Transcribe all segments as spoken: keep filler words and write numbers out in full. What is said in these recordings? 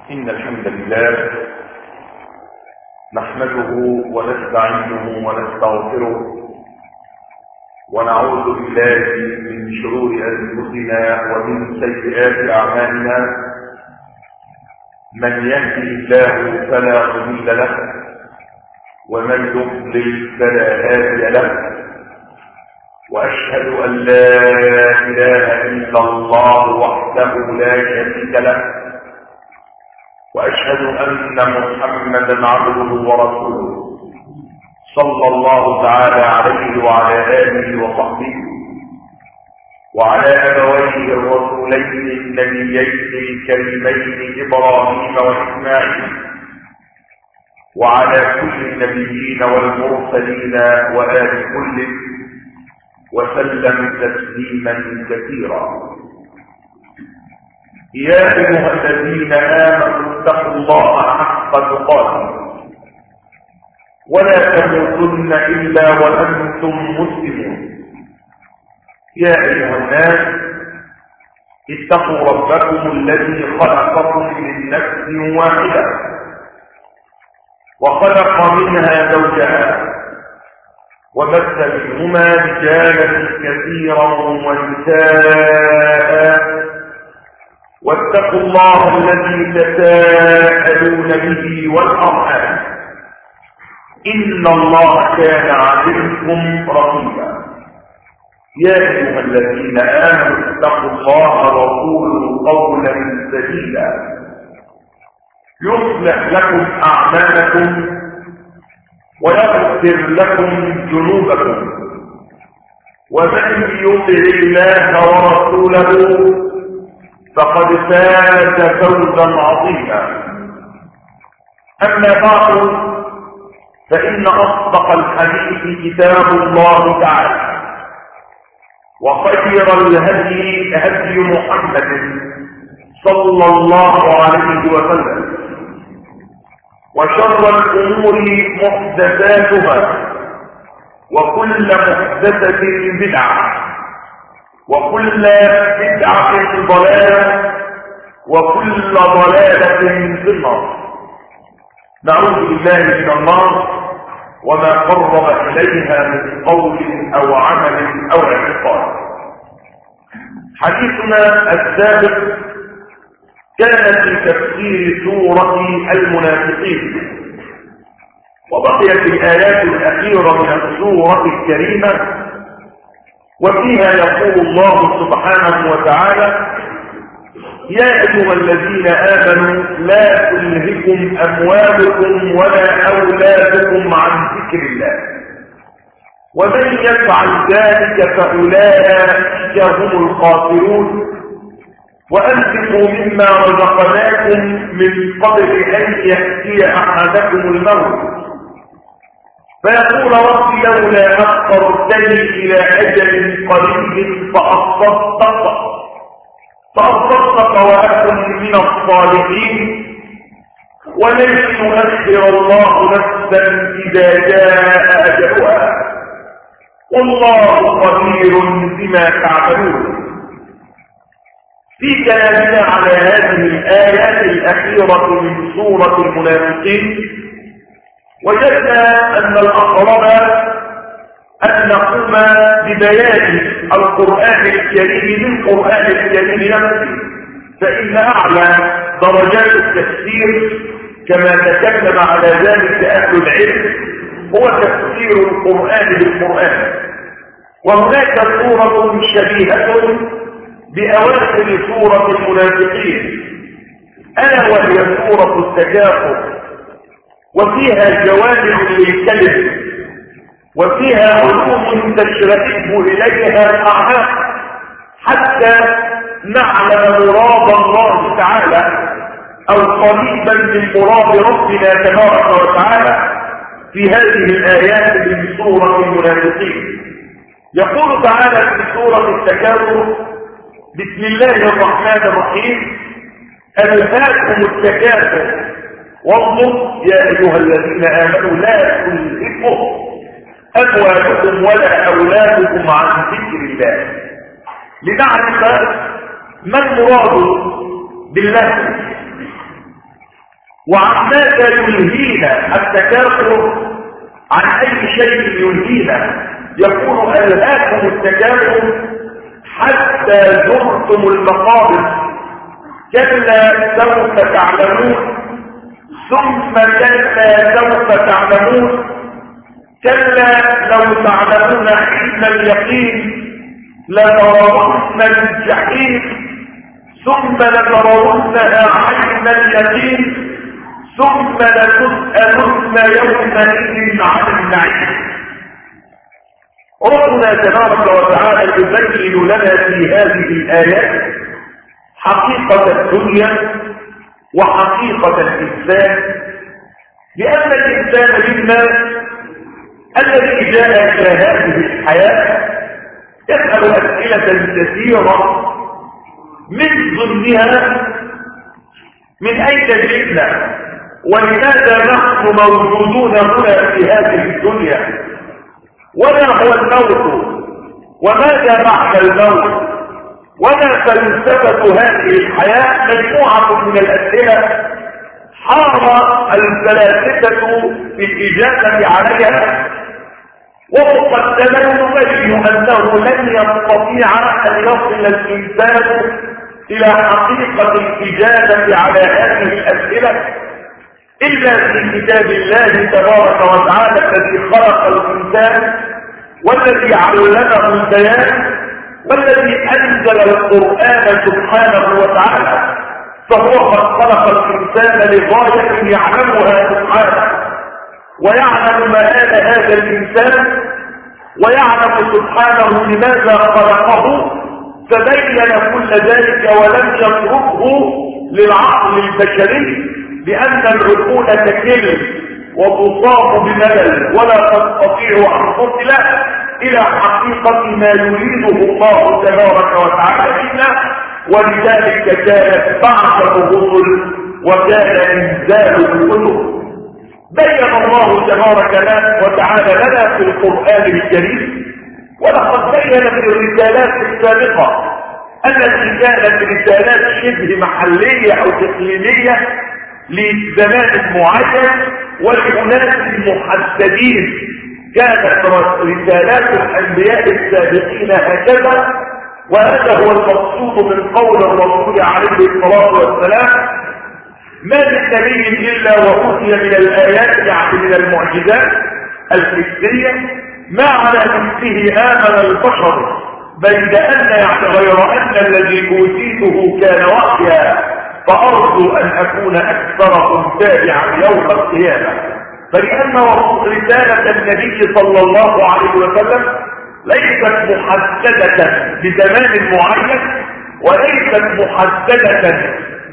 إن الحمد لله نحمده ونستعينه ونستغفره ونعوذ بالله من شرور أنفسنا ومن سيئات أعمالنا. من يهدي الله فلا مضل له ومن يضلل فلا هادي له، وأشهد أن لا إله إلا الله وحده لا شريك له، وأشهد أن محمدا عبده ورسوله صلى الله تعالى عليه وعلى آله وصحبه وعلى أبويه الرسولين النبيين الكريمين إبراهيم وإسماعيل وعلى كل النبيين والمرسلين وآل كل وسلم تسليما كثيرا. يا أيها الذين آمنوا اتقوا الله حق تقاته ولا تموتن إلا وأنتم مسلمون. يا أيها الناس اتقوا ربكم الذي خلقكم من نفس واحدة وخلق منها زوجها وبث منهما رجالا كثيرا ونساء، واتقوا الله الذي تساءلون به والأرحام إن الله كان عليكم رقيبا. يا أيها الذين آمنوا اتقوا الله وقولوا قولا سديدا يصلح لكم أعمالكم ويغفر لكم ذنوبكم، ومن يطع الله ورسوله فقد فاز فوزا عظيما. أما بعد، فإن أصدق الحديث كتاب الله تعالى، وخير الهدي هدي محمد صلى الله عليه وسلم، وشر الأمور محدثاتها، وكل محدثة بدعة، وكل بدعة ضلالة، وكل ضلالة في النار. نعوذ بالله من النار وما قرب إليها من قول أو عمل أو اعتقاد. حديثنا السابق كان في تفسير سورة المنافقين، وبقيت الآيات الأخيرة من السورة الكريمة، وفيها يقول الله سبحانه وتعالى: يا أيها الذين آمنوا لا تلهكم أموالكم ولا أولادكم عن ذكر الله، ومن يفعل ذلك فأولئك هم الخاسرون، وأنفقوا مما رزقناكم من قبل أن يأتي أحدكم الموت فيقول رب لولا أخرتني إلى أجل قريب فأصدق فأصدق وأكن من الصالحين، ولن يؤخر الله نفسا إذا جاء أجلها، والله خبير بما تعملون. في كلامنا على هذه الآيات الأخيرة من سورة المنافقين، وجدنا أن الأقرب أن نقوم ببيان القرآن الكريم من القرآن الكريم نفسه، فإن أعلى درجات التفسير كما تكلم على ذلك أهل العلم هو تفسير القرآن بالقرآن. وهناك سورة شبيهة بأواخر سورة المنافقين ألا وهي سورة التكاثر، وفيها جوامع للكلم، وفيها علوم تشرفه إليها الأعماق حتى نعلم مراد الله تعالى أو قريبا من مراد ربنا تبارك وتعالى في هذه الآيات من سورة المنافقين. يقول تعالى في سورة التكاثر: بسم الله الرحمن الرحيم: ألهاكم التكاثر وانظر يا أيها الذين آمنوا لا تلهكم أموالكم ولا أولادكم عن ذكر الله. لنعرف ما المراد بالله. وعن ماذا يلهينا التكاثر؟ عن أي شيء يلهينا؟ يقول ألهاكم التكاثر حتى زرتم المقابر، كلا سوف تعلمون ثم كلا سوف تعلمون كلا لو تعلمون علم اليقين لترون الجحيم ثم لترونها عين اليقين ثم لتسألن يومئذ عن النعيم. ربنا تبارك وتعالى يبين لنا في هذه الآيات حقيقة الدنيا وحقيقة الإنسان، لأن الإنسان منا الذي جاء إلى هذه الحياة يسأل أسئلة كثيرة من ضمنها من أين جئنا ولماذا نحن موجودون هنا في هذه الدنيا، وما هو الموت وماذا بعد الموت، وما فلسفة هذه الحياة. مجموعة من الأسئلة حار الفلاسفة في الإجابة عليها، ومقدما نبين أنه لن يستطيع أن يصل الإنسان إلى حقيقة الإجابة على هذه الأسئلة إلا في كتاب الله تبارك وتعالى الذي خلق الإنسان والذي علمه البيان والذي أنزل القرآن سبحانه وتعالى، فهو قد خلق الإنسان لغاية يعلمها سبحانه ويعلم مآل هذا الإنسان ويعلم سبحانه لماذا خلقه، فبين كل ذلك ولم يتركه للعقل البشري، لأن العقول تكل وتصاب بملل ولا تستطيع أن تصل إلى حقيقة ما يريده الله تبارك وتعالى منا، ولذلك كانت بعث الرسل وكان إنزال الكتب. بين الله تبارك وتعالى لنا في القرآن الكريم، ولقد بين في الرسالات السابقة التي كانت رسالات شبه محلية أو تقليدية لزمان معين ولأناس محددين، كانت رسالات الأنبياء السابقين هكذا، وهذا هو المقصود من قول الرسول عليه الصلاة والسلام: ما من نبي إلا وأوتي من الآيات يعني من المعجزات الحسية ما على مثله آمن البشر، بين أن يعني غير أن الذي أوتيته كان وحيا، فأرجو أن أكون أكثركم تابعا يوم القيامة. فلأن رسالة النبي صلى الله عليه وسلم ليست محددة بزمان معين وليست محددة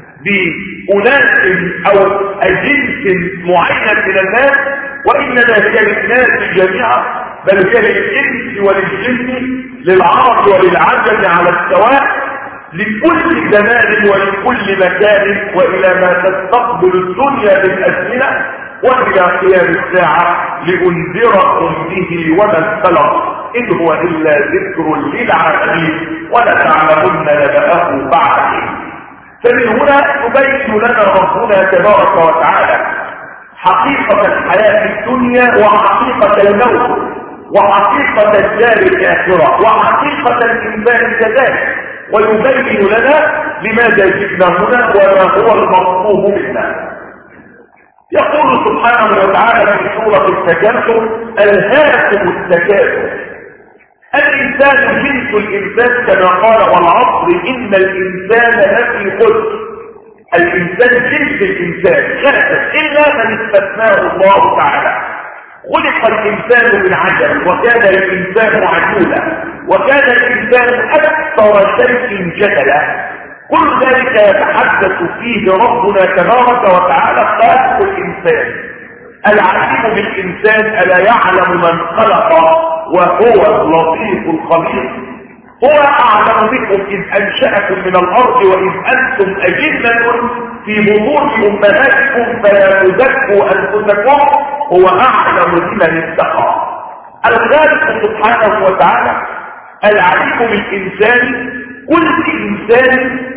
بأناس أو أجنس معين من الناس، وإنما هي للناس جميعا، بل هي للإنس وللجن للعرب وللعجم على السواء، لكل زمان ولكل مكان، وإلى ما تستقبل الدنيا بالأزمنة وإلى قيام الساعة لأنذركم به ومن بلغ إن هو إلا ذكر للعالمين ولتعلمن نبأه بعد. فمن هنا يبين لنا ربنا تبارك وتعالى حقيقة الحياة الدنيا وحقيقة الموت وحقيقة الدار الآخرة وحقيقة الإنسان كذلك، ويبين لنا لماذا جئنا هنا وما هو المطلوب منا. يقول سبحانه وتعالى في سورة التكاثر: ألهاكم التكاثر. الإنسان جنس الإنسان كما قال: والعصر إن الإنسان لفي خسر. الإنسان جنس الإنسان خلق إلا من استثناه الله تعالى. خلق الإنسان من عجل وكان الإنسان عجولا وكان الإنسان أكثر شيء جدلا. كل ذلك يتحدث فيه ربنا تبارك وتعالى خالق الإنسان العليم بالإنسان، ألا يعلم من خلق وهو اللطيف الخبير. هو أعلم بكم إذ أنشأكم من الأرض وإذ أنتم أجنة في بطون أمهاتكم فلا تزكوا أنفسكم هو أعلم بمن اتقى. الخالق سبحانه وتعالى العليم بالإنسان. كل إنسان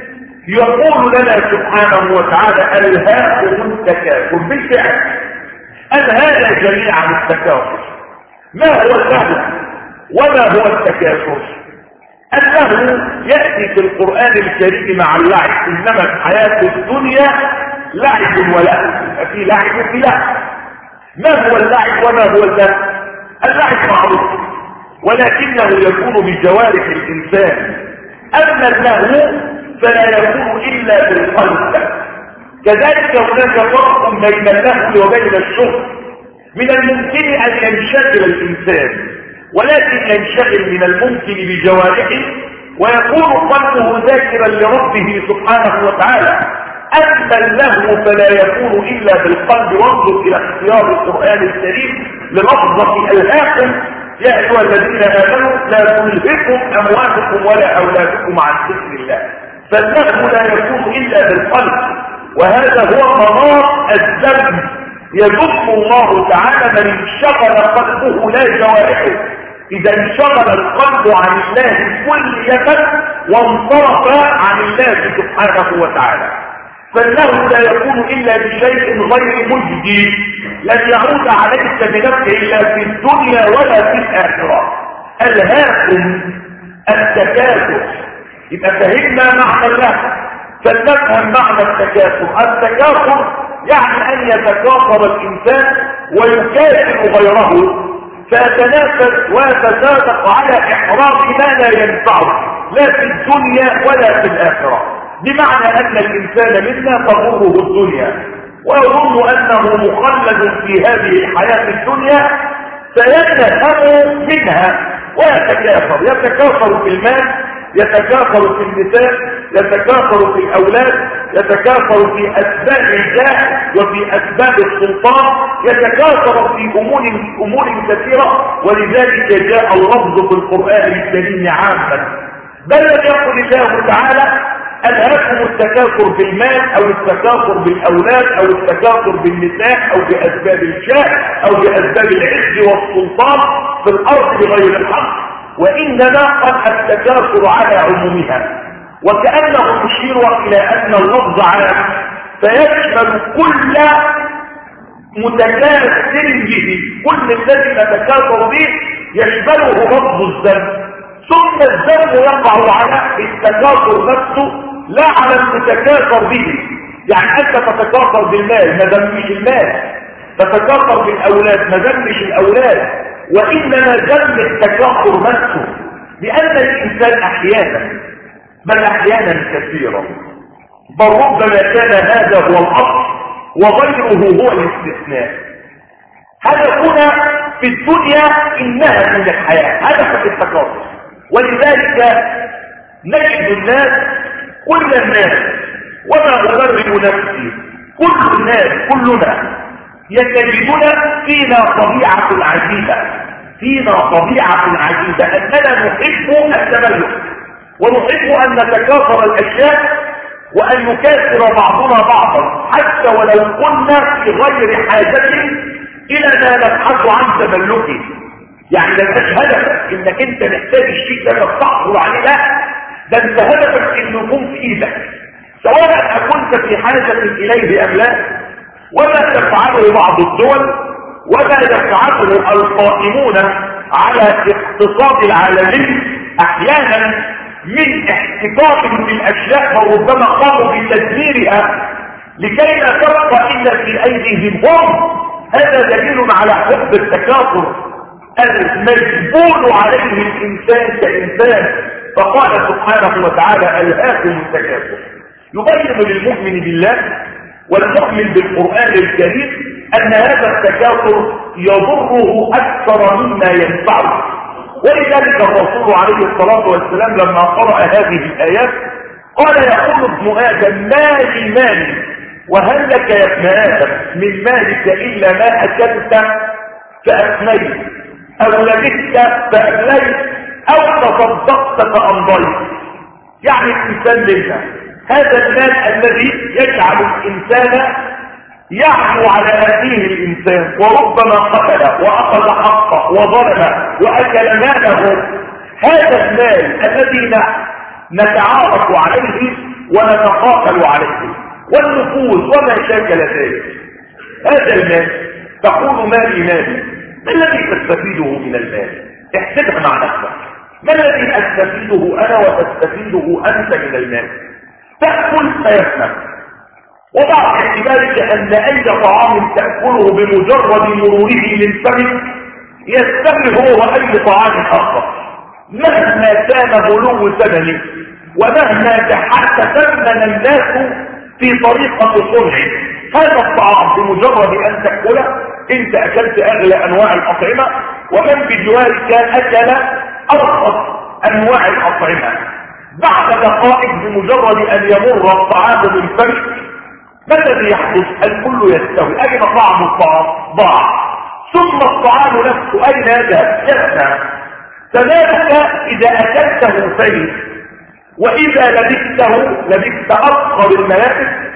يقول لنا سبحانه وتعالى ألهاكم التكاثر بالفعل. ألهانا جميعا التكاثر. ما هو اللهو وما هو التكاثر؟ اللهو يأتي في القرآن الكريم مع اللعب، إنما الحياة الدنيا لعب ولهو، في لعب وفي لهو. ما هو اللعب وما هو اللهو؟ اللعب معروف ولكنه يكون بجوارح الإنسان، أما اللهو فلا يكون إلا بالقلب. كذلك هناك فرق بين اللهو وبين الشغل. من الممكن أن ينشغل الإنسان، ولكن ينشغل من الممكن بجوارحه ويكون قلبه ذاكرا لربه سبحانه وتعالى. أما اللهو فلا يكون إلا بالقلب. وانظر إلى اختيار القرآن الكريم للفظة ألهاكم يا أيها الذين آمنوا لا تلهكم أموالكم ولا أولادكم عن ذكر الله. فاللهو لا يكون إلا بالقلب، وهذا هو مناط الذنب. يذم الله تعالى من انشغل قلبه لا جوارحه. إذا انشغل القلب عن الله كلية وانصرف عن الله سبحانه وتعالى. فاللهو لا يكون إلا بشيء غير مجدي، لن يعود عليك بنفسه إلا في الدنيا ولا في الآخرة. ألهاكم التكاثر. يبقى فهمنا معنى اللهو، فلنفهم معنى التكاثر. التكاثر يعني أن يتكاثر الإنسان ويكافئ غيره، فيتنافس ويتسابق على إحراز ما لا ينفعه لا في الدنيا ولا في الآخرة. بمعنى أن الإنسان منا تضره الدنيا ويظن أنه مخلد في هذه الحياة الدنيا، فينهب منها ويتكاثر. يتكاثر في المال، يتكاثر في النساء، يتكاثر في الأولاد، يتكاثر في أسباب الجاه وفي أسباب السلطان، يتكاثر في أمور, أمور كثيرة. ولذلك جاء اللفظ في القرآن الكريم عاما، بل لم يقل الله تعالى ألهاكم التكاثر بالمال أو التكاثر بالأولاد أو التكاثر بالنساء أو بأسباب الجاه أو بأسباب العز والسلطان في الأرض بغير الحق، وإنما قد التكاثر على عمومها، وكأنه يشير إلى أن اللفظ عام فيشمل كل متكاثر به. كل الذي نتكاثر به يشمله لفظ الذنب، ثم الذنب يقع على التكاثر نفسه لا على المتكاثر به. يعني أنت تتكاثر بالمال ما ذمش المال، تتكاثر بالأولاد ما ذمش الأولاد، وإنما ذم التكاثر نفسه. لأن الإنسان أحيانا بل أحيانا كثيرا بل ربما كان هذا هو الأصل وغيره هو الاستثناء. هدفنا في الدنيا إنها من الحياة، هدف التكاثر. ولذلك نجد الناس كل الناس وما أبرئ نفسي كل الناس كلنا يجدنا فينا طبيعة عجيبة فينا طبيعة عجيبة أننا نحب التملك ونحب أن نتكاثر الأشياء وأن يكاثر بعضنا بعضا حتى ولو كنا في غير حاجة إلى ما نبحث عن تملكه. يعني لا هدفك انك انت محتاج الشيء ده تحصل عليه، لا، ده انت هدفك انه يكون في ايدك سواء كنت في حاجة اليه ام لا. وما تفعله بعض الدول وما يفعله القائمون على الاقتصاد العالمي احيانا من احتكارهم بالاشياء وربما قاموا بتدميرها لكي لا تبقى الا في ايديهم هم، هذا دليل على حب التكاثر المجبول عليه الإنسان كإنسان. فقال سبحانه وتعالى ألهاكم التكاثر، يبين للمؤمن بالله والمؤمن بالقرآن الكريم أن هذا التكاثر يضره أكثر مما ينفعه. ولذلك الرسول عليه الصلاة والسلام لما قرأ هذه الآيات قال يقول ابن آدم مالي مالي وهل لك يا ابن آدم من مالك إلا ما أكلت فأفنيت أو لبثت فأفليت أو تصدقت فأمضيت. يعني الإنسان لله هذا المال الذي يجعل الإنسان يعفو على أخيه الإنسان وربما قتل وأخذ حقه وظلم وأكل ماله. هذا المال الذي نتعارف عليه ونتقاتل عليه، والنفوذ وما شاكل ذلك. هذا المال تقول مالي مالي، ما الذي تستفيده من المال؟ احسبها مع نفسك، ما الذي استفيده انا وتستفيده انت من المال؟ تأكل فيفنى، وضع اعتبارك ان اي طعام تأكله بمجرد مروره من فمك يستمر هو واي طعام اخر مهما كان غلو ثمنه ومهما تحسن الناس في طريقة صنعه. هذا الطعام بمجرد ان تأكله انت اكلت اغلى انواع الاطعمة، ومن بجوارك اكل ارخص انواع الاطعمة. بعد دقائق بمجرد ان يمر الطعام من فمك ما الذي يحدث؟ الكل يستوي، اين طعم الطعام؟ ضاع. ثم الطعام نفسه اين يذهب؟ يفنى. كذلك اذا اكلته فيه واذا لبسته لبست اصغر الملابس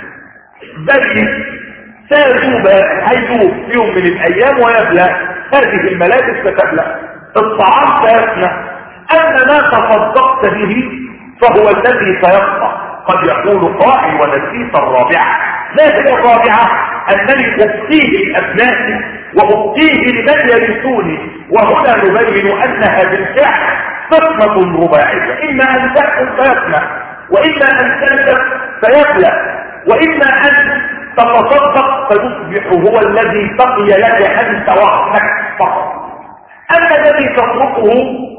بل سيذوب هيذوب في يوم من الايام ويبلى، هذه الملابس ستبلى، الطعام سيفنى. اما ما تصدقت به فهو الذي سيبقى. قد يقول قائل ونسيت الرابعه. ما هي الرابعه؟ انني ابقيه لابنائي وابقيه لمن يرثوني، وهنا نبين انها بالفعل قسمه رباعيه، اما ان تاكل فيفنى، واما ان تلبس فيبلى، واما ان تتصدق فيصبح هو الذي بقي لك انت وحدك فقط. اما الذي تتركه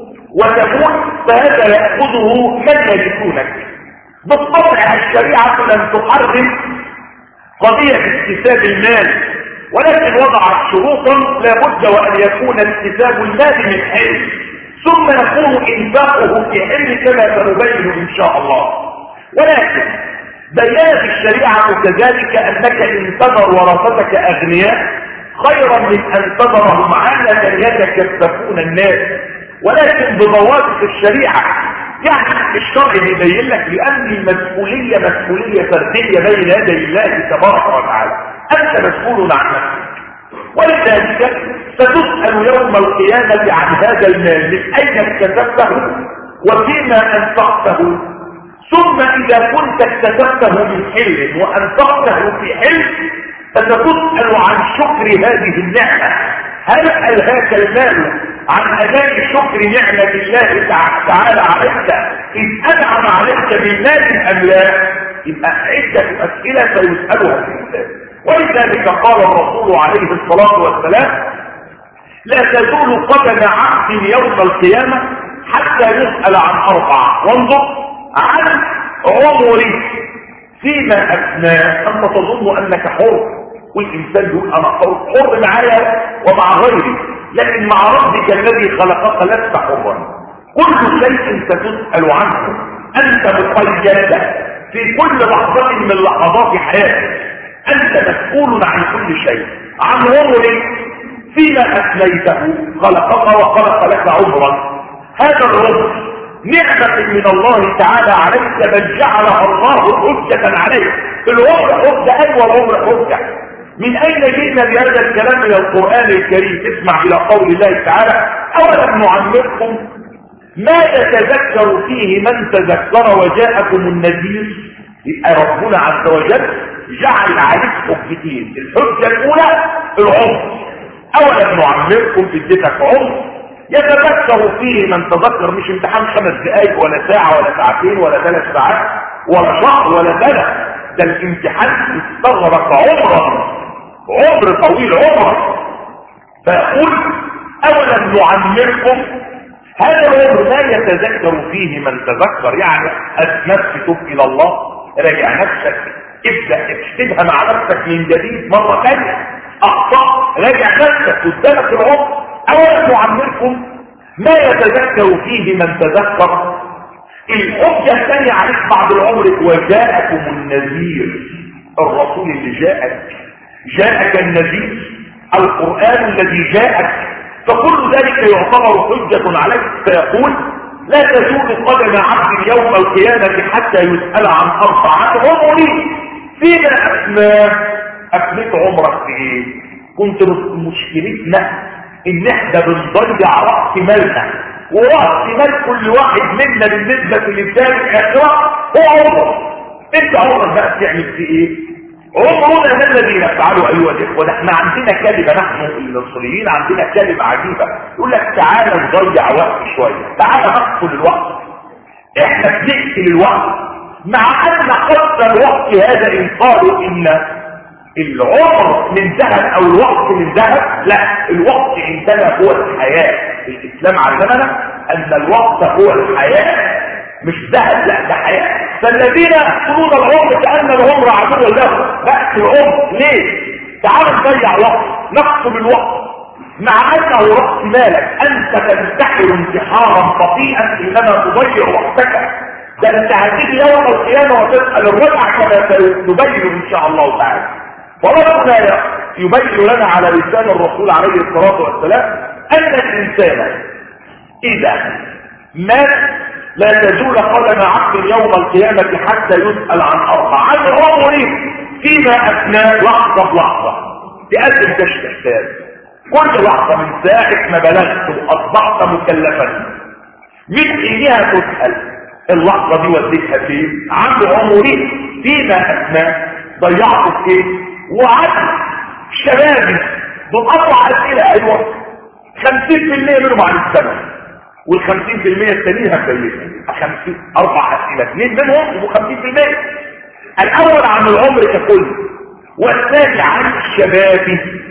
وتموت فهذا ياخذه من يرثونك. بالطبع الشريعه لم تحرم قضيه اكتساب المال، ولكن وضعت شروطا لابد وان يكون اكتساب المال من حل، ثم يكون انفاقه في حل كما سنبين ان شاء الله. ولكن بيانت الشريعه كذلك انك ان تذر ورثتك اغنياء خيرا من ان تذرهم عالة يتكففون الناس، ولكن بضوابط الشريعه. يعني الشرع يبين لك لان المسؤوليه مسؤوليه فرديه بين يدي الله تبارك وتعالى، انت مسؤول عن نفسك، ولذلك ستسال يوم القيامه عن هذا المال من اين اكتسبته وفيما انفقته. ثم اذا كنت اكتسبته من حل وانفقته في حل فستسال عن شكر هذه النعمه. هل الهاك المال عن اداء شكر نعمه الله تعالى عليك اذ انعم عليك بالمال ام لا؟ يبقى عده اسئله سيسالها الانسان. ولذلك قال الرسول عليه الصلاه والسلام: لا تزول قدم عبد يوم القيامه حتى يسال عن اربعه، وانظر عن عمره فيما افناه. انت تظن انك حر، والإنسان يقول أنا حر، حر معايا ومع غيري، لكن مع ربك الذي خلقك لست حرا. كل شيء ستسأل عنه، أنت مقيد في كل لحظة من لحظات حياتك، أنت مسؤول عن كل شيء. عن عمرك فيما أفنيته، خلقك وخلق لك عمرا. هذا العمر نعمة من الله تعالى عليك بل جعلها الله حجة عليك. العمر حجة، أيوة العمر حجة. من اين جئنا بهذا الكلام من القرآن الكريم؟ اسمع الى قول الله تعالى: اولم نعمركم ما يتذكر فيه من تذكر وجاءكم النذير. يبقى ربنا عز وجل جعل عليك حجتين، الحجة الاولى العمر. اولم نعمركم اديتك عمر يتذكر فيه من تذكر، مش امتحان خمس دقائق ولا ساعة ولا ساعتين ولا ثلاث ساعات ولا شهر ولا سنة، ده الامتحان استغرق عمرا، عمر طويل عمر. فيقول: اولم نعمركم، هذا العمر لا يتذكر فيه من تذكر. يعني نفسك تب الى الله، راجع نفسك، ابدا اكتبها مع نفسك من جديد مره ثانيه، اخطا راجع نفسك قدامك العمر. اولم نعمركم ما يتذكر فيه من تذكر. الحجه الثانيه عليك بعد العمر: وجاءكم النذير، الرسول اللي جاءك، جاءك النذير، القرآن الذي جاءك، فكل ذلك يعتبر حجة عليك. فيقول: لا تزول قدم عبد يوم القيامة حتى يسأل عن أربعة عمري فيما أفناه. أفنيت عمرك في إيه؟ كنت مشكلتنا إن إحنا بنضيع رأس مالنا، ورأس مال كل واحد منا بالنسبة للدار الآخرة هو عمره. انت عمرك بقى تعمل في ايه؟ عمرنا ده الذي نفعله ايها الاخوه. احنا عندنا كلمه، نحن المصريين عندنا كلمه عجيبه، يقول لك تعالى نضيع وقت شويه، تعالى نقتل الوقت. احنا بنقتل الوقت، مع ان قتل الوقت هذا ان قالوا ان العمر من ذهب او الوقت من ذهب، لا، الوقت عندنا هو الحياه. الاسلام علمنا ان الوقت هو الحياه مش ذهب، لا ده حياه. فالذين يقتلون العمر كأن العمر عدو له، نقتل العمر ليه؟ تعالوا نضيع وقت، نقتل الوقت، مع انه راس مالك. انت تنتحر انتحارا بطيئا انما تضيع وقتك. ده انت هتيجي يوم القيامه وتسال الرجع كما سنبين ان شاء الله تعالى. وربنا يبين لنا على لسان الرسول عليه الصلاه والسلام ان الانسان اذا مات لا تزول قدم عبد يوم القيامة حتى يسأل عن أربع: عن عمره فيما أثناء، لحظة بلحظة تقدم كشف حساب. كل لحظة من ساعة ما بلغت وأصبحت مكلفا من حينها تسأل اللحظة دي وديتها فين؟ عن عمره فيما أثناء، ضيعته في ايه؟ وعن شبابي. دول أربع أسئلة. أيوة، خمسين في المية منهم عن السنة، والخمسين في المية التانيين هتبينها. خمسين أربع أسئلة، اثنين منهم يبقوا خمسين في المية. الأول عن العمر ككل، والثاني عن الشباب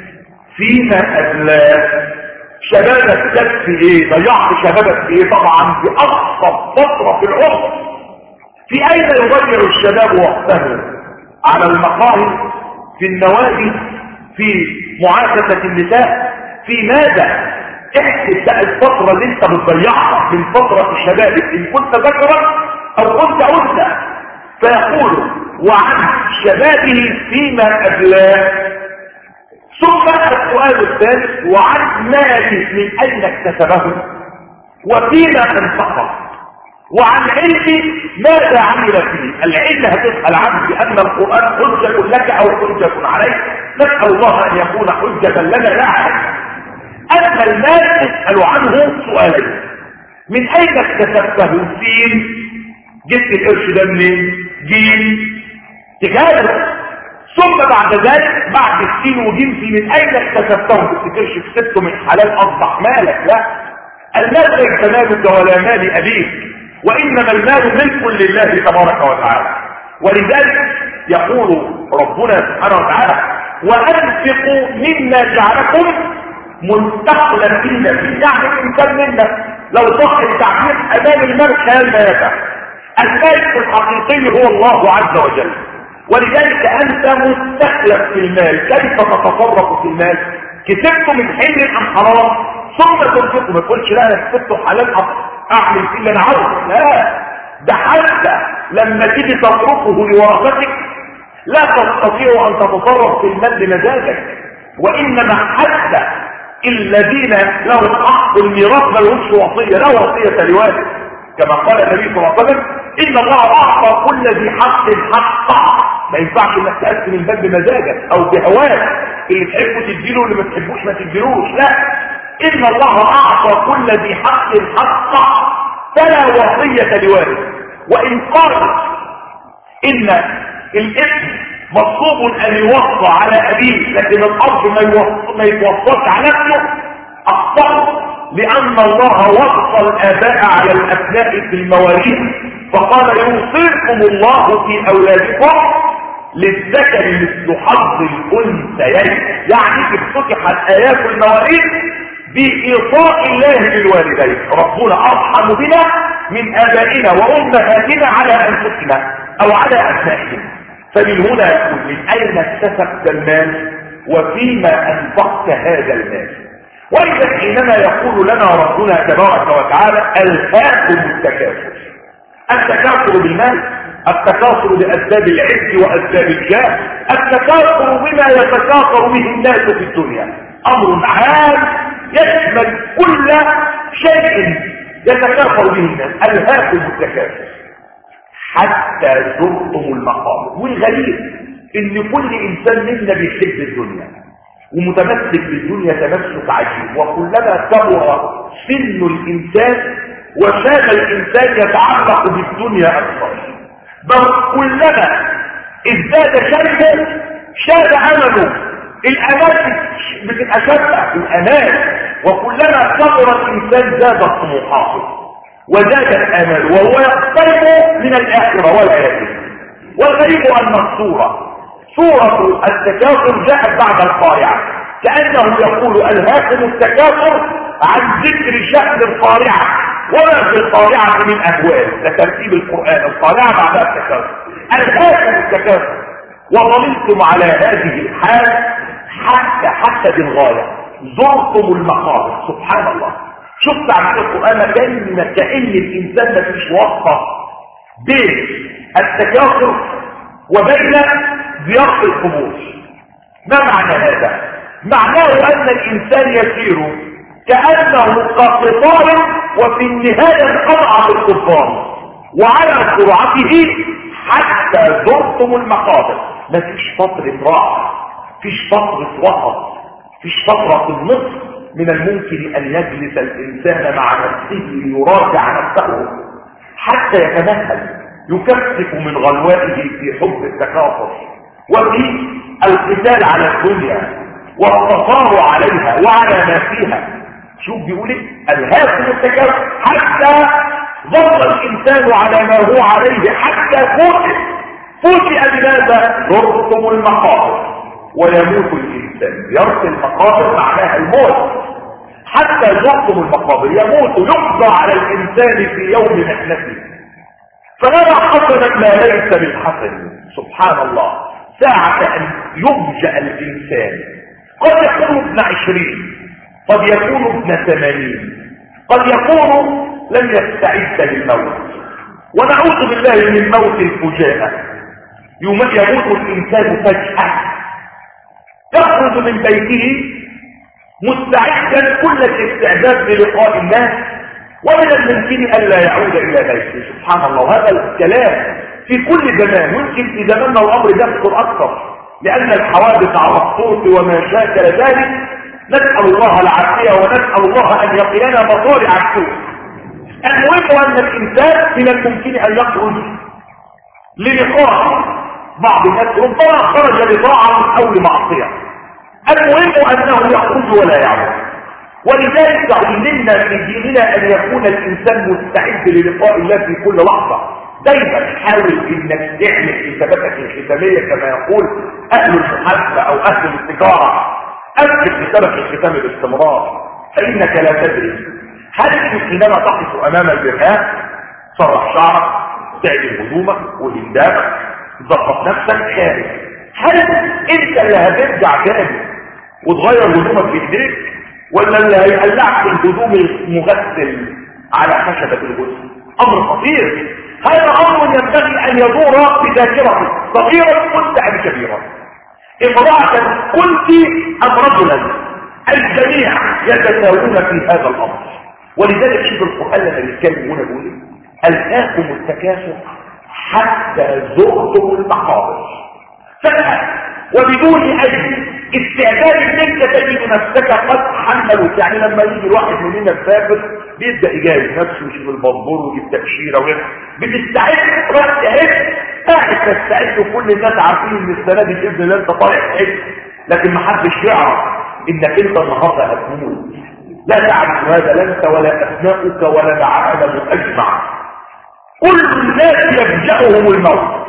فيما أدلاه. شبابك جت في إيه؟ ضيعت شبابك في إيه؟ طبعا في أقصى فترة في العمر. في أين يضيع الشباب وقته؟ على المقاهي، في النوادي، في معاكسة النساء، في ماذا؟ احسب بقى الفترة اللي انت بتضيعها من فترة شبابك ان كنت ذكرا او كنت انثى. فيقول: وعن شبابه فيما ابلاه. ثم السؤال الثالث: وعن ماله من اين اكتسبه وفيما انفقه، وعن علمه ماذا عمل فيه. العلم هتسأل عنه بأن القرآن حجة لك او حجة عليك. نسأل الله ان يكون حجة لنا لا عليك. أما المال تسأل عنه سؤالين: من أين اكتسبته؟ سين، جبت القرش ده منين؟ جيم، تجارة. ثم بعد ذلك بعد السين وجيم في من أين اكتسبته؟ تفتكرش كسبته من حلال أصبح مالك، لا. المال ليس مالك ولا مال أبيك، وإنما المال ملك لله تبارك وتعالى. ولذلك يقول ربنا سبحانه وتعالى: وأنفقوا مما جعلكم مستخلفين فيه. يعني الانسان منا لو صح التعبير امام الملك كان لا يفعل. المالك الحقيقي هو الله عز وجل، ولذلك انت مستخلف في المال. كيف تتصرف في المال؟ كسبته من حل ام حرام ثم تنفقه. ما تقولش لا انا كسبته حلال اعمل فيه اللي انا عاوزه، لا. ده حتى لما تيجي تصرفه لورثتك لا تستطيع ان تتصرف في المال بمزاجك، وانما حتى الذين لهم حق الميراث ما لهمش وصيه، لا وصيه لوارث، كما قال النبي صلى الله عليه وسلم: ان الله اعطى كل ذي حق حقه. ما ينفعش انك تقسم الباب بمزاجك او بهواك، اللي تحبه تديله واللي ما تحبوش ما تديلوش، لا. ان الله اعطى كل ذي حق حقه فلا وصيه لوارث. وان قال ان الابن مطلوب ان يوصى على ابيه لكن الاب ما يتوصاش على ابنه، اخطأ، لان الله وصى الاباء على الابناء في المواريث فقال: يوصيكم الله في اولادكم للذكر مثل حظ الانثيين. يعني افتتحت ايات المواريث بايصاء الله للوالدين. ربنا ارحم بنا من ابائنا وامهاتنا على انفسنا او على ابنائنا. فمن هنا يقول: من اين اكتسبت المال وفيما انفقت هذا المال. واذا حينما يقول لنا ربنا تبارك وتعالى: الهاكم التكاثر. التكاثر بالمال، التكاثر باسباب العز واسباب الجاه، التكاثر بما يتكاثر به الناس في الدنيا، امر عام يشمل كل شيء يتكاثر به الناس. الهاكم التكاثر حتى زرتم المقابر. والغريب ان كل انسان منا بيحب الدنيا ومتمسك بالدنيا تمسك عجيب، وكلما كبر سن الانسان وشاب الانسان يتعلق بالدنيا اكثر. بل كلما ازداد شيء شاد عمله. الامال بتبقى شابه الامال، وكلما كبر الانسان زادت طموحاته وزاد الامل، وهو يقترب من الاخره ولا يزيد. والغريب ان الصوره صوره التكاثر جاءت بعد القارعه، كانه يقول الهاكم التكاثر عن ذكر شأن القارعه وما في القارعه من اهوال. ده ترتيب القران، القارعه بعدها التكاثر، الهاكم التكاثر وظللتم على هذه الحال حتى حتى بالغايه زرتم المقابر. سبحان الله، شفت عن القرآن كأن كأن الإنسان ما فيش واسطة بين التكاثر وبين زيارة القبور. ما معنى هذا؟ معناه أن الإنسان يسير كأنه كقطار وفي النهاية انقطع بالقطار، وعلى سرعته حتى زرتم المقابر. ما فيش فترة راحة، فيش فترة وسط، فيش فترة في النصف. من الممكن أن يجلس الإنسان مع نفسه ليراجع نفسه حتى يتمهل، يكثف من غلوائه في حب التكاثر وفي القتال على الدنيا والتصارع عليها وعلى ما فيها. شوف بيقول ايه؟ الهاكم التكاثر حتى ظل الإنسان على ما هو عليه حتى فوجئ. فوجئ بماذا؟ زرتم المقابر. ويموت الإنسان، يرث المقابر معناها الموت. حتى زرتم المقابر، يموت، يقضى على الإنسان في يوم محنته. فنرى حسنا ما ليس بالحسن. سبحان الله، ساعة أن يفجأ الإنسان قد يكون ابن عشرين، قد يكون ابن ثمانين، قد يكون لم يستعد للموت، ونعوذ بالله من موت الفجاءة. يموت الإنسان فجأة، يخرج من بيته مستعدا كل الاستعداد للقاء الناس، ومن الممكن الا يعود الى بيته. سبحان الله، هذا الكلام في كل زمان، يمكن في زماننا الامر يذكر اكثر لان الحوادث على الصوت وما شاكل ذلك. نسال الله العافيه ونسال الله ان يقينا مصارع السوء. المهم ان الانسان من الممكن ان يخرج للقاء بعض الناس، ربما خرج لطاعه او لمعصيه. المهم انه يخرج ولا يعود. ولذلك علمنا في ديننا ان يكون الانسان مستعد للقاء الله في كل لحظه. دايما حاول انك تعمل حساباتك الختاميه كما يقول اهل المحاسبه او اهل التجاره. اكتب حسابك الختامي باستمرار، فانك لا تدري هل حينما تقف امام المرآة صرح شعرك، تعدل هدومك وهندامك، ظبط نفسك خارج، هل انت اللي هترجع تاني وتغير هدومك بايديك، ولا اللي هيقلعك الهدوم المغسل على خشبة الغسل؟ امر خطير. هذا امر ينبغي ان يدور بذاكرتك، صغيرا كنت ام كبيرا، امرأة كنت ام رجلا، الجميع يتساوون في هذا الامر. ولذلك شوف القرآن لما بيتكلم هنا بيقول ألهاكم التكاثر حتى زرتم المقابر. فجأة وبدون اي استعداد انك تجد نفسك قد حملت. يعني لما يجي الواحد مننا مسافر بيبدا يجهز نفسه ويشوف الباسبور ويجيب تاشيره ويبدا بتستعد راح تحج، قاعد تستعد وكل الناس عارفين ان السنه دي باذن الله انت طالع تحج، لكن ما حدش يعرف انك انت النهارده هتموت. لا تعرف هذا لا انت ولا ابناؤك ولا العالم اجمع. كل الناس يفجأهم الموت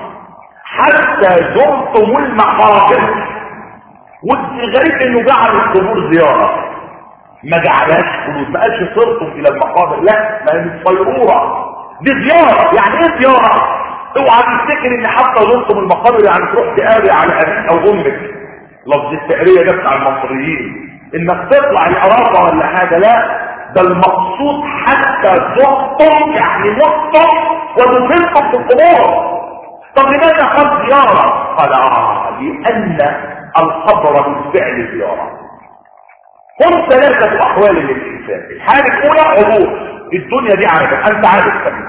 حتى زرتم المقابر. والغريب انه جعل القبور زياره، ما جعلهاش فلوس، ما قالش صرتم الى المقابر، لا، ما هي مش صيروره، دي زياره. يعني ايه زياره؟ اوعى تفتكر ان حتى زرتم المقابر يعني تروح تقابل على ابيك او امك، لفظ التقريه ده بتاع المصريين، انك تطلع العراقه ولا حاجه، لا، ده المقصود حتى زرتم يعني متم ودفنتم في القبور. طب لماذا قال زياره؟ قال اه لان القبر بالفعل زياره. هم ثلاثه احوال للانسان. الحاله الاولى عبور الدنيا دي عارفه، انت عارف كمان.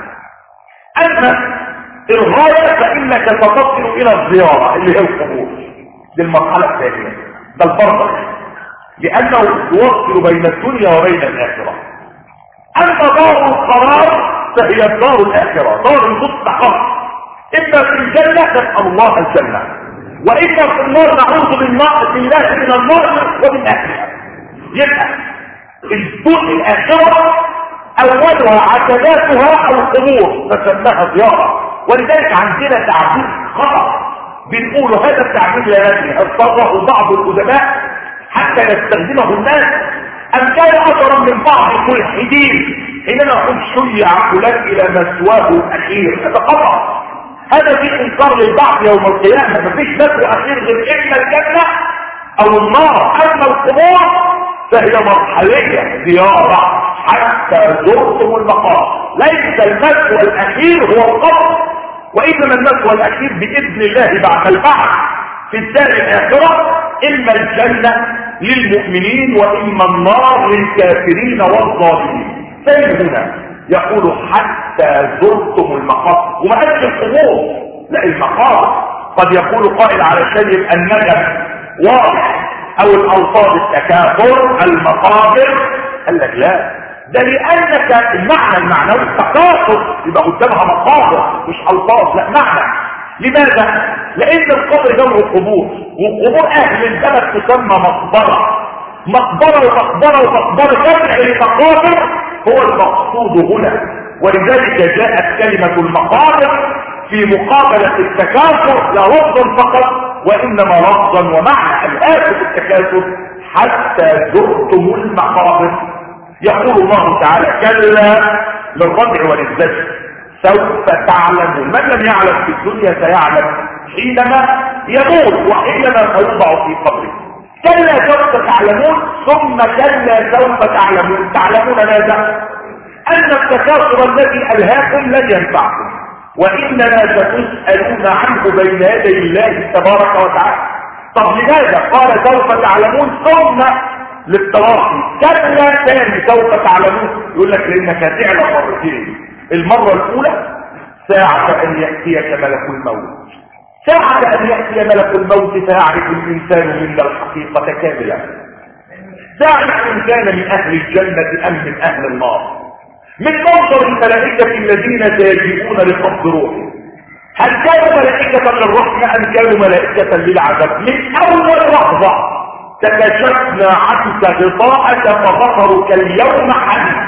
اما الغايه فانك ستصل الى الزياره اللي هي القبور، دي المرحله الثانيه، ده البرزخ، لانه يوصل بين الدنيا وبين الاخره. اما دار القرار فهي الدار الاخره، دار المستقر اما في الجنة نسأل الله الجنة، واما في النار نعوذ بالله من النار ومن اهلها. يبقى الدور الاخرة اولها عتباتها او القبور فسماها زيارة. ولذلك عندنا تعبير خطأ بنقوله، هذا التعبير لا ندري هل صرفه بعض الادباء حتى يستخدمه الناس ام كان اثرا من بعض الملحدين حينما يقول شيع فلان الى مثواه الاخير. هذا خطأ، هذا في انكار للبعض يوم القيامة. مفيش مثوى اخير غير اما الجنة او النار. اما القبور فهي مرحلية زيارة حتى زرتم المقام. ليس المثوى الاخير هو القبر، وانما المثوى الاخير باذن الله بعد البعث في الدار الاخرة اما الجنة للمؤمنين واما النار للكافرين والظالمين. فين هنا يقول حتى زرتم المقام، وما قالش القبور، لا المقام. قد يقول قائل على شيء النجم واضح او الالفاظ التكاثر المقابر، قال لك لا، ده لانك المعنى المعنوي تكاثر يبقى قدامها مقابر مش الفاظ، لا معنى. لماذا؟ لان القبر جمع قبور، وقبور اهل البلد تسمى مقبره. مقبره ومقبره ومقبره جمع لمقابر هو المقصود هنا. ولذلك جاءت كلمة المقابر في مقابلة التكاثر لا لفظا فقط وإنما لفظا ومعنى. الآية التكاثر حتى زرتم المقابر. يقول الله تعالى كلا للردع وللزجر سوف تعلمون. من لم يعلم في الدنيا سيعلم حينما يموت وحينما سيوضع في قبره. كلا سوف تعلمون ثم كلا سوف تعلمون. تعلمون ماذا؟ أن التكاثر الذي ألهاكم لن ينفعكم وإنما ستسألون عنه بين يدي الله تبارك وتعالى. طب لماذا قال سوف تعلمون ثم للتراخي؟ كلا ثاني سوف تعلمون. يقول لك لأنك هتعلم مرتين. المرة الأولى ساعة أن يأتيك ملك الموت، ساعة أن يأتي ملك الموت فيعرف الإنسان منا الحقيقة كاملة. ساعة الإنسان من أهل الجنة أم من أهل النار، من منظر الملائكة الذين سيجيئون لقبض روحه. هل كانوا ملائكة للرحمة أم كانوا ملائكة للعذاب؟ من أول لحظة تكشفنا عنك غطاءك فبصرك اليوم حديد.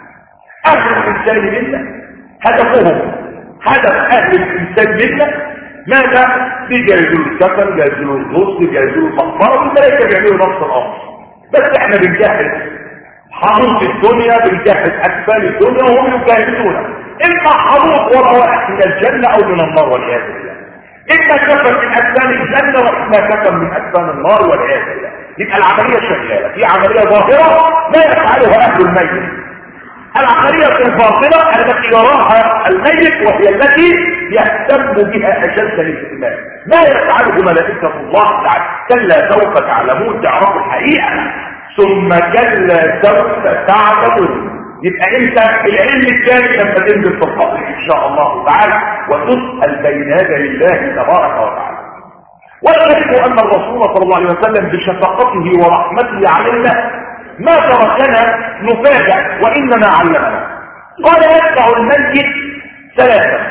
أهل الإنسان منا هدفهم هدف أهل الإنسان منا ماذا؟ بيجهزوا الكفن، بيجهزوا الغسل، بيجهزوا المقبرة، والملائكة بيعملوا نفس الأمر. بس احنا بنجهز حروف الدنيا، بنجهز أكفان الدنيا وهم يجهزون إما حروف وروائح من الجنة أو من النار والعياذ بالله. إما كفن من أكفان الجنة وإما كفن من أكفان النار والعياذ بالله. يبقى العملية شغالة، في عملية ظاهرة لا يفعلها أهل الميت. العملية الباطنة التي يراها الميت وهي التي يهتم بها أشد الاهتمام، ما يفعله ملائكة الله تعالى. كلا سوف تعلمون، تعرفوا الحقيقة، ثم كلا سوف تعلمون. يبقى انت العلم الثاني لما تنزل في القبر ان شاء الله تعالى وتسأل بين يدي الله تبارك وتعالى. والغريب ان الرسول صلى الله عليه وسلم بشفقته ورحمته علينا ما تركنا نفاجأ وإنما علمنا. قال يتبع الميت ثلاثة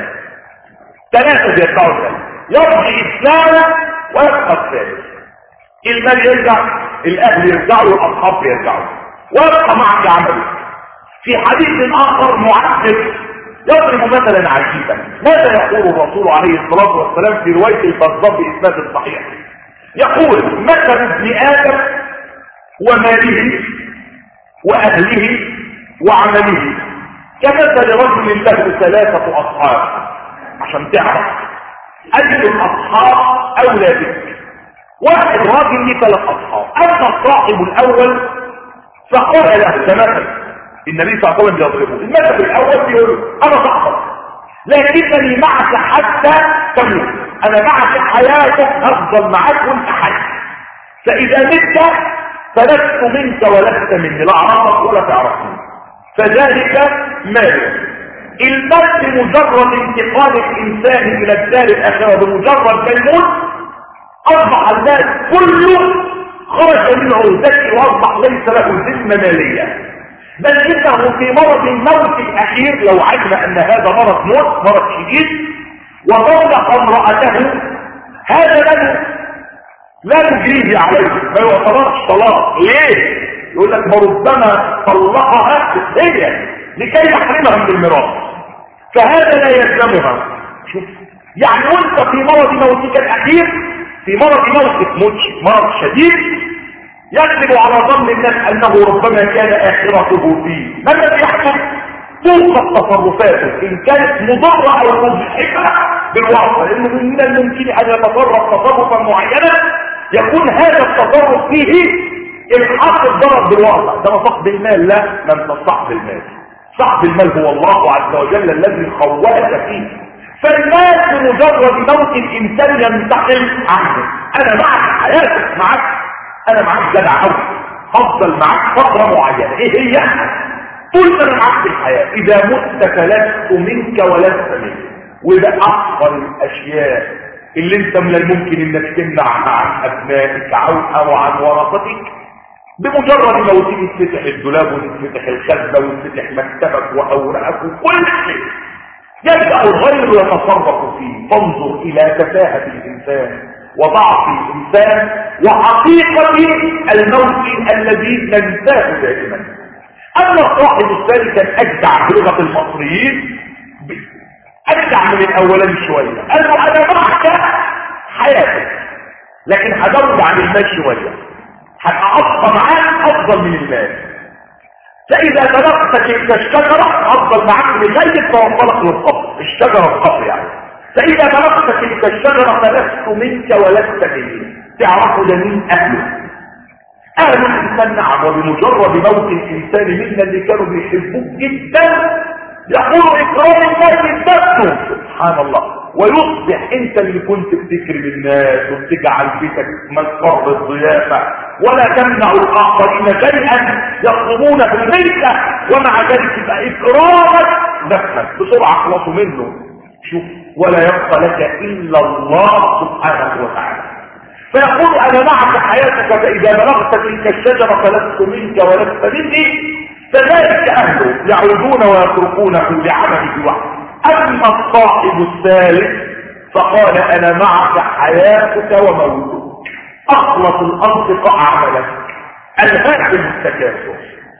ثلاثة يتبع الميت، يرجع إسلامه ويبقى الثالث. المال يرجع، الأهل يرجعوا، والأصحاب يرجعوا، ويبقى معك عمله. في حديث آخر معذب يضرب مثلا عجيبا. ماذا يقول الرسول عليه الصلاة والسلام في رواية البزار بإسناد الصحيح؟ يقول مثل ابن آدم وماله وأهله وعمله كمثل رجل له ثلاثة أصحاب. عشان تعرف أي الأصحاب أولى بك. واحد راجل ليه ثلاث أصحاب، أما الصاحب الأول فقال له كمثل النبي صلى الله عليه وسلم يضربه. المثل الأول بيقول أنا صاحبك لكنني معك حتى تموت، أنا معك حياتك، أفضل معك وانت حي، فإذا مت فلست منك ولست مني، لا أعرفك ولا تعرفني، فذلك مال. الموت مجرد انتقال الإنسان إلى الدار الآخرة بمجرد ما يموت أصبح المال كله خرج من عهدته وأصبح ليس له ذمة مالية، بل إنه في مرض الموت الأخير لو علم أن هذا مرض موت، مرض شديد، وطلق امرأته هذا له لا نجريه عليه، ما يعتبرش طلاق. ليه؟ يقول لك ربما طلقها هي لكي يحرمها من الميراث، فهذا لا يلزمها. شوف يعني وانت في مرض موتك الاخير، في مرض موتك موت مرض شديد، يكذب على ظن الناس انه ربما كان اخرته فيه، ما الذي يحصل؟ توقف تصرفاته ان كانت مضره او مزحفه بالوعظ، لانه من الممكن ان يتصرف تصرفا معينا يكون هذا التصرف فيه الحاق الضرر بالوعظ. ده صاحب المال؟ لا، ما انت صاحب المال. صاحب المال هو الله عز وجل الذي خولك فيه. فالمال بمجرد موت الانسان ينتقل عنه. انا معك حياتك معك، انا معك جدع قوي، هفضل معك فتره معينه. ايه هي؟ طول ما انا معك في الحياه، اذا مت فلست منك ولست منك. وده اكبر الاشياء اللي انت من الممكن انك تمنع عن ابنائك او عن ورثتك. بمجرد موتك يتفتح الدولاب ويتفتح الخزنه ويتفتح مكتبك واوراقك وكل شيء، يبدا الغير يتصرف فيه. فانظر الى تفاهه الانسان وضعف الانسان وحقيقه الموت الذي ننساه دائما. اما الصاحب الثاني كان اجدع بلغه المصريين، اجدع من الاولاني شويه. قال له انا معك حياتك لكن هزود عن المال شويه، هتبقى معاك افضل من المال. فاذا بلغت تلك الشجره افضل معاك لغايه ما وصلك للقبر، الشجره القبر يعني. فاذا بلغت تلك الشجره فلست منك ولست مني. تعرفوا ده مين اهله؟ اهل الانسان. نعم، وبمجرد موت الانسان منا اللي كانوا بيحبوك جدا يقول اكرام الناس نفسه، سبحان الله، ويصبح انت اللي كنت بتكرم الناس وبتجعل بيتك مذكر الضيافه ولا تمنع الاخرين شيئا يطلبون في البيت، ومع ذلك يبقى اكرامك نفسك بسرعه اخلصوا منه. شوف، ولا يبقى لك الا الله سبحانه وتعالى. فيقول انا معك حياتك، فاذا بلغت تلك الشجره فلست منك ولست مني. فذلك اهله يعودون ويتركونه لعمله وحده. اما الصاحب الثالث فقال انا معك حياتك وموتك، اخلص الاصدقاء عملك، الهاكم التكاثر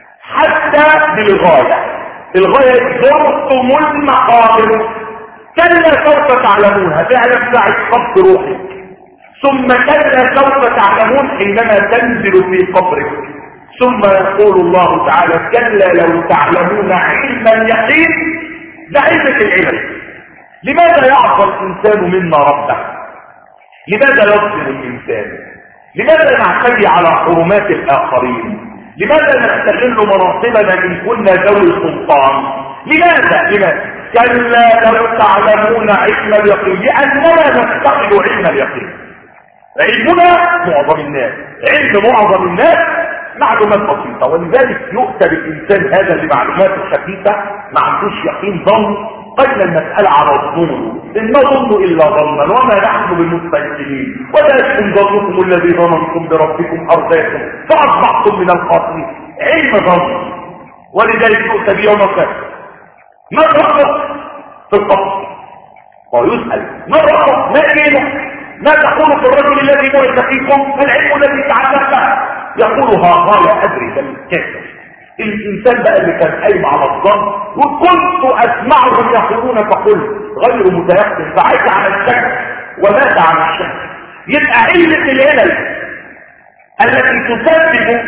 حتى بالغايه. الغايه زرتم المقابر، كلا سوف تعلمون، فعلا ساعه قبض روحك، ثم كلا سوف تعلمون حينما تنزل في قبرك. ثم يقول الله تعالى كلا لو تعلمون علم اليقين. ده علة العلم. لماذا يعصى الإنسان منا ربه؟ لماذا يظلم الإنسان؟ لماذا نعتدي على حرمات الآخرين؟ لماذا نستغل مناصبنا إن كنا ذوي سلطان؟ لماذا؟ لماذا؟ كلا لو تعلمون علم اليقين، لأننا نفتقد علم اليقين. علمنا معظم الناس، علم معظم الناس معلومات بسيطة، ولذلك يؤتى بالإنسان هذا لمعلومات خفيفة ما عندوش يقين، ظن. قيل المسألة على الظن، إن نظن إلا ظنا وما نحن بالمستيقنين، ولا يكن ظنكم الذي ظننتم بربكم أرضاكم فأصبحتم من الخاسرين. علم ظن، ولذلك يؤتى بيوم القيامة ما ربك في القبر ويسأل ما ربك ما دينك ما تقول في الرجل الذي بعث فيكم، ما العلم الذي تعلمته؟ يقولها قال ادري بل كافر. الانسان بقى اللي كان قايم على الظن وكنت اسمعهم يقولون فقلت غير متيقن، فعيت عن الشك ومات عن الشك. يبقى علة العلل التي تسبب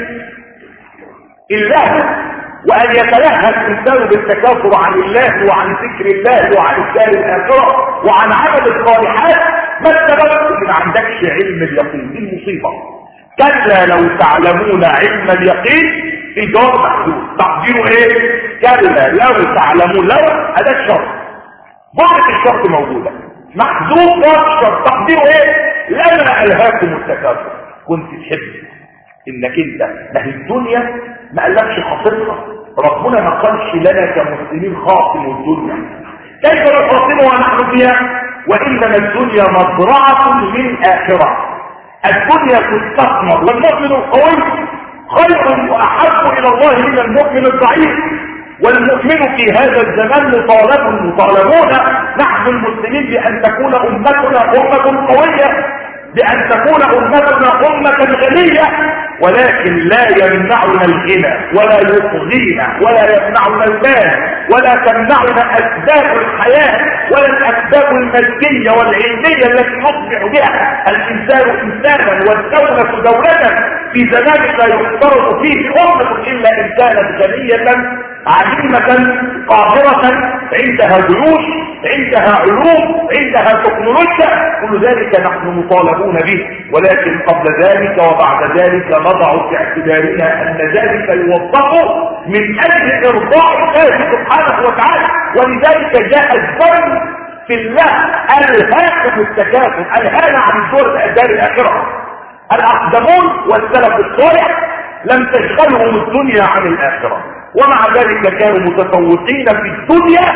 الله وان يتلهى الانسان بالتكاثر عن الله وعن ذكر الله وعن الدار الاخره وعن عمل الصالحات، ما السبب؟ ان ما عندكش علم اليقين. دي المصيبه. كلا لو تعلمون علم اليقين، الجواب محدود، تقديره ايه؟ كلا لو تعلمون، لو هذا الشرط، بعد الشرط موجوده، محدود بعد الشرط، تقديره ايه؟ لما الهاكم التكاثر. كنت تحب انك انت، ما هي الدنيا ما قالكش خاصتها، ربنا ما قالش لنا كمسلمين خاصم الدنيا، كيف نخاصمها نحن فيها؟ وانما الدنيا مزرعه للاخره. الدنيا تستثمر، والمؤمن القوي خير واحب الى الله من المؤمن الضعيف، والمؤمن في هذا الزمان مطالب مطالبون نحن المسلمين بأن تكون أمتنا أمة قوية، بأن تكون أمتنا أمة غنية، ولكن لا يمنعنا الغنى ولا يطغينا ولا يمنعنا المال ولا تمنعنا أسباب الحياة ولا الأسباب المادية والعلمية التي يصبح بها الإنسان إنسانا والدولة دولة في زمان لا يفترض فيه أمة إلا إن كانت غنية عظيمة قاهرة عندها جيوش عندها علوم عندها تكنولوجيا، كل ذلك نحن مطالبون به. ولكن قبل ذلك وبعد ذلك نضع في اعتبارنا أن ذلك يوظف من أجل إرضاء الله سبحانه وتعالى. ولذلك جاء الذم في الله ألهاكم التكاثر، ألهانا عن الدور الدار الآخرة. الأقدمون والسلف الصالح لم تشغلهم الدنيا عن الآخرة، ومع ذلك كانوا متفوقين في الدنيا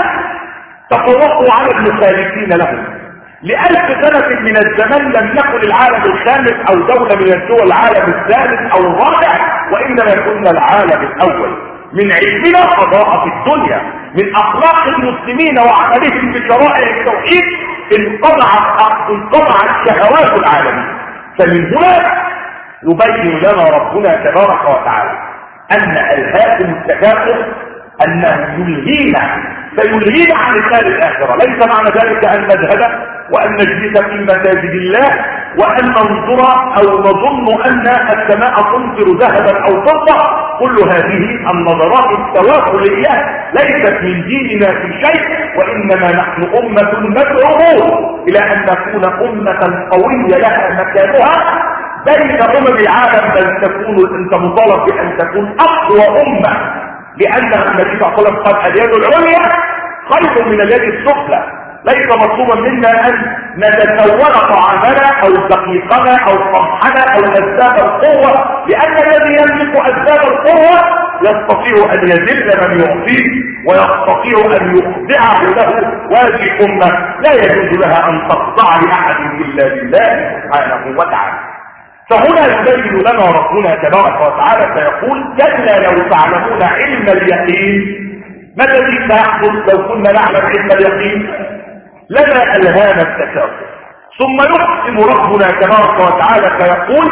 تفوقوا على المخالفين لهم. لألف سنة من الزمن لم يكن العالم الخامس أو دولة من الدول العالم الثالث أو الرابع، وإنما كنا العالم الأول. من علمنا قضاء في الدنيا، من أخلاق المسلمين وعملهم بشرائع التوحيد انقطعت انقطعت شهوات العالمين. فمن هنا يبين لنا ربنا تبارك وتعالى أن ألهاكم التكاثر أنه يلهينا فيلهينا عن الدار الآخرة. ليس معنى ذلك أن نذهب وأن نجلس في مساجد الله وأن ننظر أو نظن أن السماء تمطر ذهبا أو فضة. كل هذه النظرات التواصلية ليست من ديننا في شيء، وإنما نحن أمة ندعو إلى أن نكون أمة قوية لها مكانها بين أمم العالم، بل تكون أنت مطالب بأن تكون أقوى أمة، لأن النبي صلى الله عليه وسلم قال اليد العليا خير من اليد السفلى. ليس مطلوبا منا أن نتسول طعامنا أو دقيقنا أو قمحنا أو أسباب القوة، لأن الذي يملك أسباب القوة يستطيع أن يذل من يعطيه ويستطيع أن يخضعه له. وهذه أمة لا يجوز لها أن تخضع لأحد إلا لله سبحانه وتعالى. فهنا يبين لنا ربنا تبارك وتعالى فيقول كلا لو تعلمون علم اليقين. ما الذي سيحدث لو كنا نعلم علم اليقين؟ لما ألهانا التكاثر. ثم يقسم ربنا تبارك وتعالى فيقول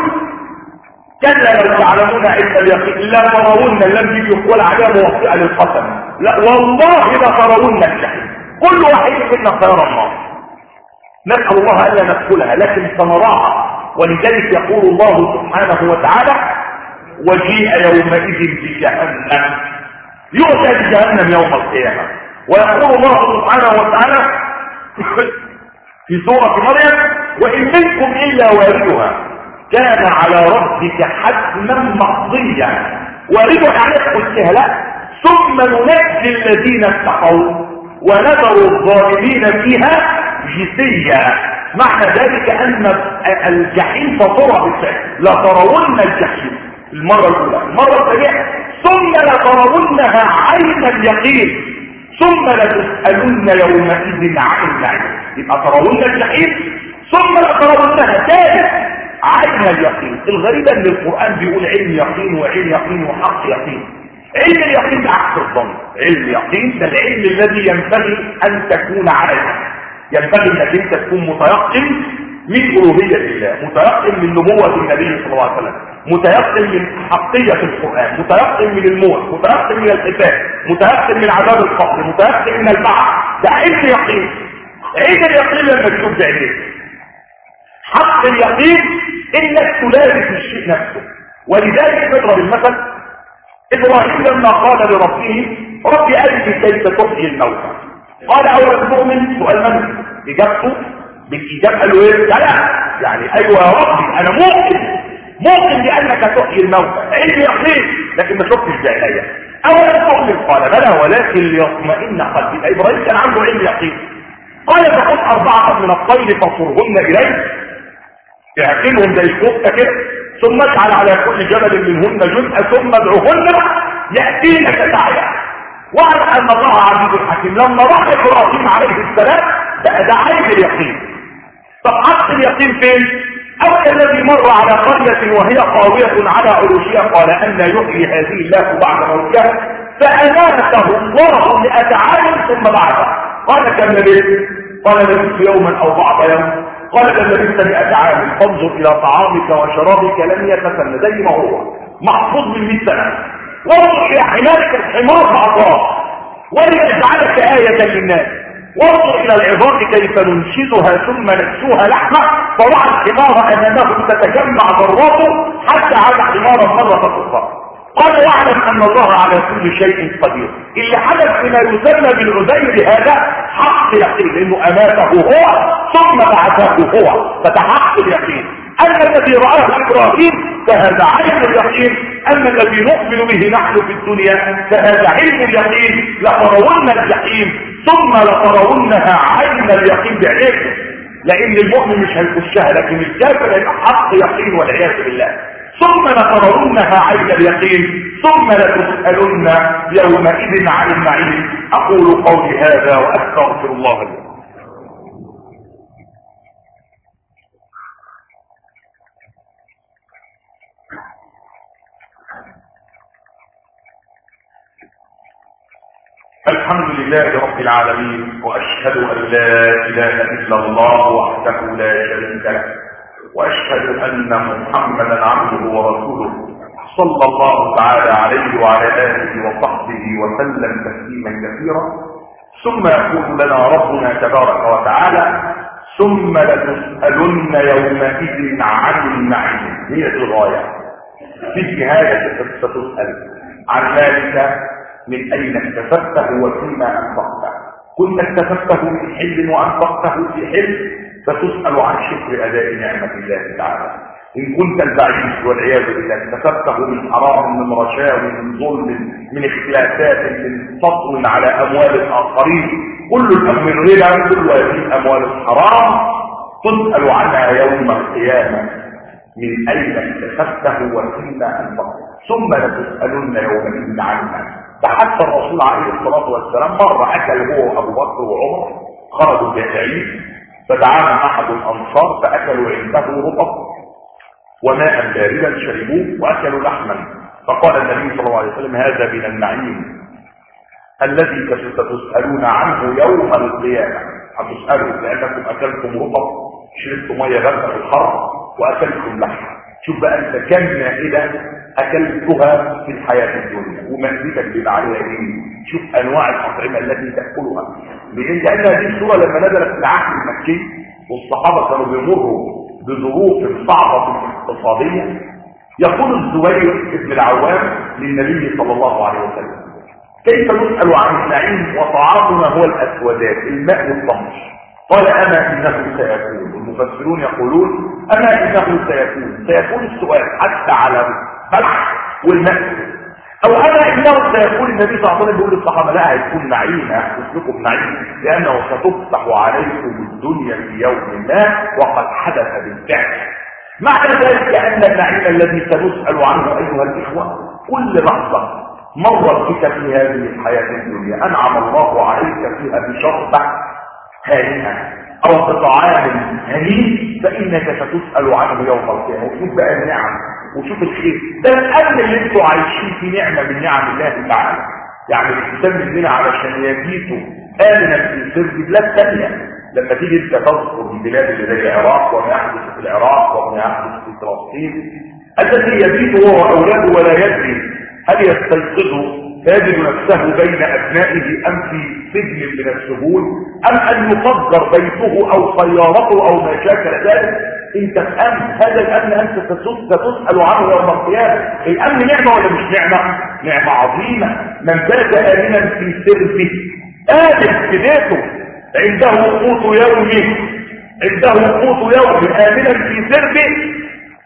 كلا لو تعلمون علم اليقين لا ترون، لم يجي يقول عليها موطئة للقسم، لا والله لترون الجحيم. كل واحد منا سيرى النار، نسأل الله ألا ندخلها لكن سنراها. ولذلك يقول الله سبحانه وتعالى وجيء يومئذ بجهنم، يؤتى بجهنم يوم القيامة. ويقول الله سبحانه وتعالى في سورة مريم وإن منكم إلا واردها كان على ربك حتما مقضيا. واردها عليك السهلة ثم ننجي الذين اتقوا ونذر الظالمين فيها جثيا. معنى ذلك أن الجحيم فطرة بالفعل، لا ترون الجحيم المرة الأولى. المرة الثانية ثم لترونها عين اليقين ثم لتسألن يومئذ عن النعيم. يبقى ترون الجحيم ثم لترونها ثالث عين اليقين. الغريب ان القرآن بيقول علم يقين وعلم يقين وحق يقين. علم اليقين ده عكس الظن. علم اليقين ده العلم الذي ينبغي ان تكون عليه، ينبغي انك انت تكون متيقن من ألوهية الله، متيقن من نبوة النبي صلى الله عليه وسلم، متيقن من حقية القرآن، متيقن من الموت، متيقن من الحساب، متيقن من عذاب القبر، متيقن من البعث. ده علم يقين. علم اليقين لما تشوف بعينيك. حق اليقين انك تلازم الشيء نفسه. ولذلك نضرب المثل ابراهيم لما قال لربه ربي أرني كيف تحيي الموتى، قال أولا تؤمن؟ سؤال من؟ إجابته بالإجابة قال له إيه؟ لا يعني أيوة يا ربي أنا ممكن ممكن بأنك تحيي الموتى، علم يقين لكن ما شفتش بعينيا. أولا تؤمن؟ قال بلى ولكن ليطمئن قلبي. إبراهيم كان عنده علم يقين. قال فخذ أربعة من الطير فصرهن إليك، اعقلهم زي الكفتة كده، ثم اجعل على كل جبل منهن جزءا ثم ادعوهن يأتينك سعيا واعلم أن الله عزيز حكيم. لما راح إبراهيم عليه السلام بقى ده عين اليقين. طب حق اليقين فين؟ أو الذي مر على قرية وهي خاوية على عروشها قال أن يحيي هذه الله بعد موتها فأماته الله مئة عام ثم بعثه. قال كم لبثت؟ قال لبثت يوما أو بعض يوم. قال بل لبثت مئة عام فانظر إلى طعامك وشرابك لم يتسنى زي ما هو محفوظ من مئة سنة. وانظر إلى حمارك الحمار بعضاه وليجعلك آية للناس. وانظر إلى العظام كيف ننشزها ثم نكسوها لحمة فوضع الحمار أمامه تتجمع ذراته حتى عاد حمارا مرة أخرى. قال واعلم أن الله على كل شيء قدير. اللي حدث بما يسمى بالعزير هذا حق يقين لأنه أماته هو ثم بعثه هو فتحقق اليقين. أما الذي رآه إبراهيم فهذا عين اليقين. أما الذي نؤمن به نحن في الدنيا فهذا علم اليقين. لترون الجحيم ثم لترونها عين اليقين بعينه. لأن المؤمن مش هيخشها لكن الكافر هيبقى حق يقين والعياذ بالله. ثم لترونها عين اليقين ثم لتسألن يومئذ عن النعيم. أقول قولي هذا وأستغفر الله لي. الحمد لله رب العالمين وأشهد أن لا إله إلا الله وحده لا شريك له وأشهد أن محمدا عبده ورسوله صلى الله تعالى عليه وعلى آله وصحبه وسلم تسليما كثيرا. ثم يقول لنا ربنا تبارك وتعالى ثم لتسألن يومئذ عن النعيم. هي الغاية في النهاية ستسأل عن مالك من أين اكتسبته وفيما أنفقته. كنت اكتسبته من حل وأنفقته في حل فتسأل عن شكر أداء نعمة الله تعالى. إن كنت البعيد والعياذ بالله اكتسبته من حرام من رشاوى من ظلم من اختلافات من سطو على أموال الآخرين كل الأمر الربا كل هذه الأموال الحرام تسأل عنها يوم القيامة من أين اكتسبته وفيما أنفقته ثم لتسألن يومئذ عنها. فحتى الرسول عليه الصلاة والسلام مرة أكل هو أبو بكر وعمر خرجوا بعيد فدعاهم أحد الأنصار فأكلوا عنده رطب وماء باردا شربوه وأكلوا لحما. فقال النبي صلى الله عليه وسلم هذا من النعيم الذي ستسألون عنه يوم القيامة. هتسألوا لأنكم أكلتم رطب شربتم مية باردة في الحر وأكلتم لحم. شوف بقى أنت كم مائدة أكلتها في الحياة الدنيا ومأدتك بيبقى عليها إيه. شوف أنواع الأطعمة التي تأكلها. لأن هذه السورة لما نزلت في العهد المكي والصحابة كانوا بيمروا بظروف صعبة اقتصادية يقول الزبير بن العوام للنبي صلى الله عليه وسلم كيف نسأل عن النعيم وطعامنا هو الأسودات الماء والطمش؟ قال أما إنه سيكون. المفسرون يقولون أما إنه سيكون سيكون السؤال حتى على بلح والماء أو أما إنه سيكون. النبي صلى الله عليه وسلم يقول للصحابة لا هيكون نعيم هيكون نعيم لأنه ستفتح عليكم الدنيا في يوم ما وقد حدث بالفعل. معنى ذلك أن النعيم الذي سنسأل عنه أيها الإخوة كل لحظة مرت بك في هذه الحياة الدنيا أنعم الله عليك فيها بشرطة هانئة أو بطعام هنيء فإنك ستسأل عنه يوم القيامة. وشوف بقى النعم وشوف الخير ده الأمن اللي انتوا عايشين في نعمة من نعم الله تعالى. يعني الإنسان مننا علشان يجيته آمنا في سر بلاد ثانية. لما تيجي انت تذكر البلاد اللي زي العراق وما يحدث في العراق وما يحدث في فلسطين الذي يبيت هو وأولاده ولا يدري هل يستيقظ فيجد نفسه بين أبنائه أم في سجن من السجون أم أن يفجر بيته أو سيارته أو ما شاكل ذلك. انت في أمن. هذا الأمن أنت ستسأل عنه يوم القيامة. الأمن نعمة ولا مش نعمة؟ نعمة عظيمة. من بات آمنا في سربه آمن في بيته عنده قوت يومه عنده قوت يومه آمنا في سربه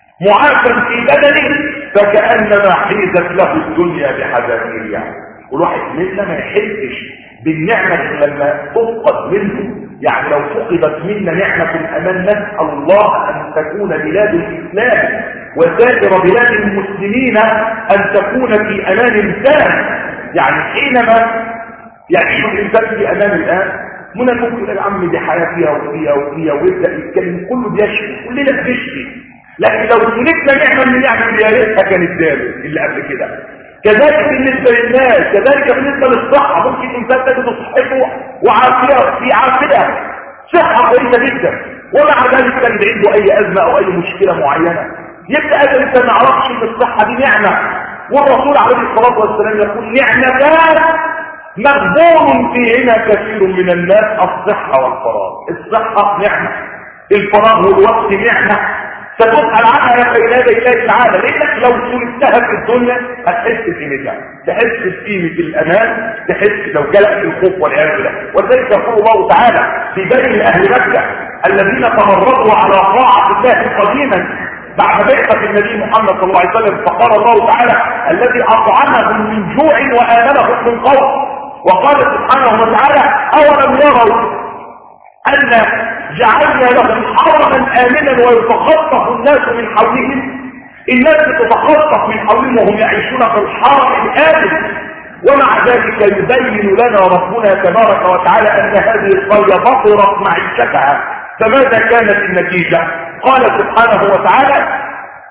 معافا في بدنه فكأنما حيزت له الدنيا بحذافيرها. والواحد منا ما يحسش بالنعمة لما تفقد منه. يعني لو فقدت منا نعمة أمان نسأل الله أن تكون بلاد الإسلام وسائر بلاد المسلمين أن تكون في أمان تام. يعني حينما يعيش الإنسان في أمان الآن من الممكن العم دي حياة فيها وفيها وفيها ويبدأ يتكلم كله بيشفي كلنا بنشفي. لكن لو سلكنا نعمة من نعمة يا ريتها كانت دالة اللي قبل كده. كذلك بالنسبة للناس، كذلك بالنسبة للصحة. ممكن إنسان تجد صحته وعافية في عافية، صحة كويسة جدا، ومع ذلك تجد عنده أي أزمة أو أي مشكلة معينة. يبدأ هذا الإنسان ما يعرفش إن الصحة دي نعمة، والرسول عليه الصلاة والسلام يقول نعمتان مغبون فيهما كثير من الناس، الصحة والفراغ. الصحة نعمة، الفراغ والوقت نعمة ستسأل عنها يا بين يدي الله تعالى، لانك لو سلكتها في الدنيا هتحس بقيمتها، تحس بقيمة الامان، تحس لو جلأت الخوف والعياذ بالله. ولذلك يقول الله تعالى في بين اهل مكة الذين تمردوا على طاعة الله قديما بعد بعثة النبي محمد صلى الله عليه وسلم، فقال الله تعالى الذي اطعمهم من جوع وآمنهم من خوف. وقال سبحانه وتعالى اولم يروا أن جعلنا لهم حرما آمنا ويتخطف الناس من حولهم. الناس تتخطف من حولهم وهم يعيشون في الحرم الآمن، ومع ذلك يبين لنا ربنا تبارك وتعالى أن هذه القرية بطرت معيشتها. فماذا كانت النتيجة؟ قال سبحانه وتعالى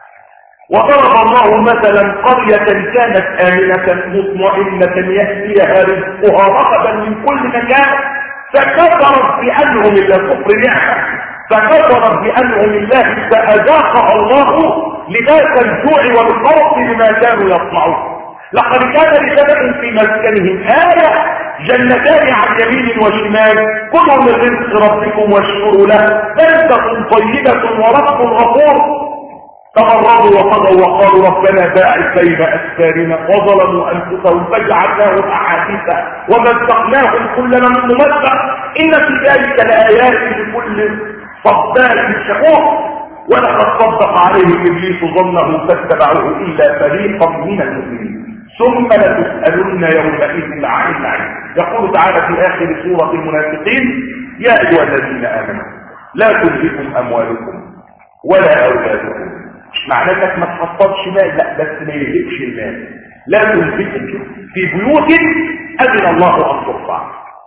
وضرب الله مثلا قرية كانت آمنة مطمئنة يأتيها رزقها رغدا من كل مكان فكفرت بأنهم الله، كفر نعمة، فكفرت بأنهم الله فأذاقها الله لباس الجوع والخوف بما كانوا يصنعون. لقد كان لسبب في مسكنهم آية جنتان عن يمين وشمال كلوا من رزق ربكم واشكروا له بلدة طيبة ورب غفور. تمردوا وقضوا وقالوا ربنا باعث بين اسفارنا وظلموا انفسهم فجعلناهم احاديث ومزقناهم كل من ممزق ان في ذلك لايات لكل صبار شكور. ولقد صدق عليه ابليس ظنه فاتبعوه الا فريقا من المؤمنين ثم لتسالن يومئذ عن النعيم. يقول تعالى في اخر سوره المنافقين يا ايها الذين امنوا لا تلهكم اموالكم ولا اولادكم. مش معناه انك ما تحصلش مال، لا بس ما يهلكش المال. لا تلهكم في بيوت اذن الله ان ترفع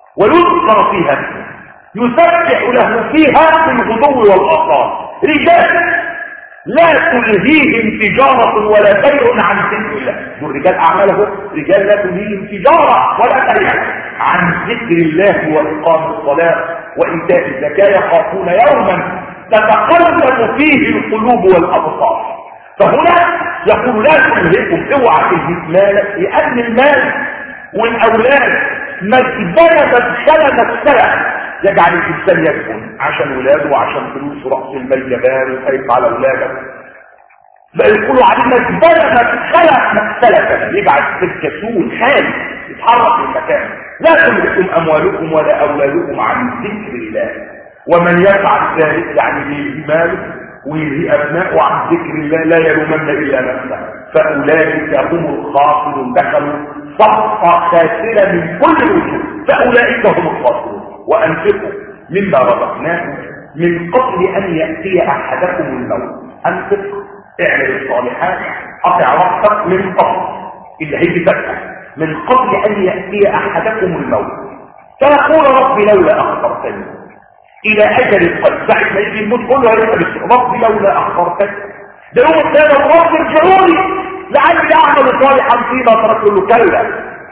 ويذكر فيها اسمه يسبح له فيها بالغدو والاصال رجال لا تلهيهم تجارة ولا بيع عن ذكر الله. دول رجال اعمالهم رجال لا تلهيهم تجارة ولا بيع عن ذكر الله واقام الصلاة وايتاء الزكاة يخافون يوما تتقلب فيه القلوب والابصار. فهنا يقول لا تلهكم، اوعى تلهك مالك، لان المال والاولاد مزبله مدخله مدخله يجعل الانسان يسكن عشان ولاده وعشان فلوس راس المال جبان وخايف على اولاده. فيقولوا عليه مزبله مدخله مدخله يجعل الكسول خايف يتحرك من مكانه. لا تلهكم اموالكم ولا اولادكم عن ذكر الله ومن يفعل ذلك يعني بماله ويلهي ابنائه عن ذكر الله لا يلومن الا نفسه فاولئك هم الخاسرون. دخلوا صفقه خاسره من كل وجوه فاولئك هم الخاسرون. وانفقوا مما رزقناكم من قبل ان ياتي احدكم الموت. انفق اعمل الصالحات قطع راسك من قبل اللي هيجي فتح من قبل ان ياتي احدكم الموت فيقول رب لولا اخرتني الى اجل قد بعد ما يجي الموت كله هيسال رب لولا اخرتني ده يوم القيامه رب ارجعوني لعلي اعمل صالحا فيما تركت له. كلا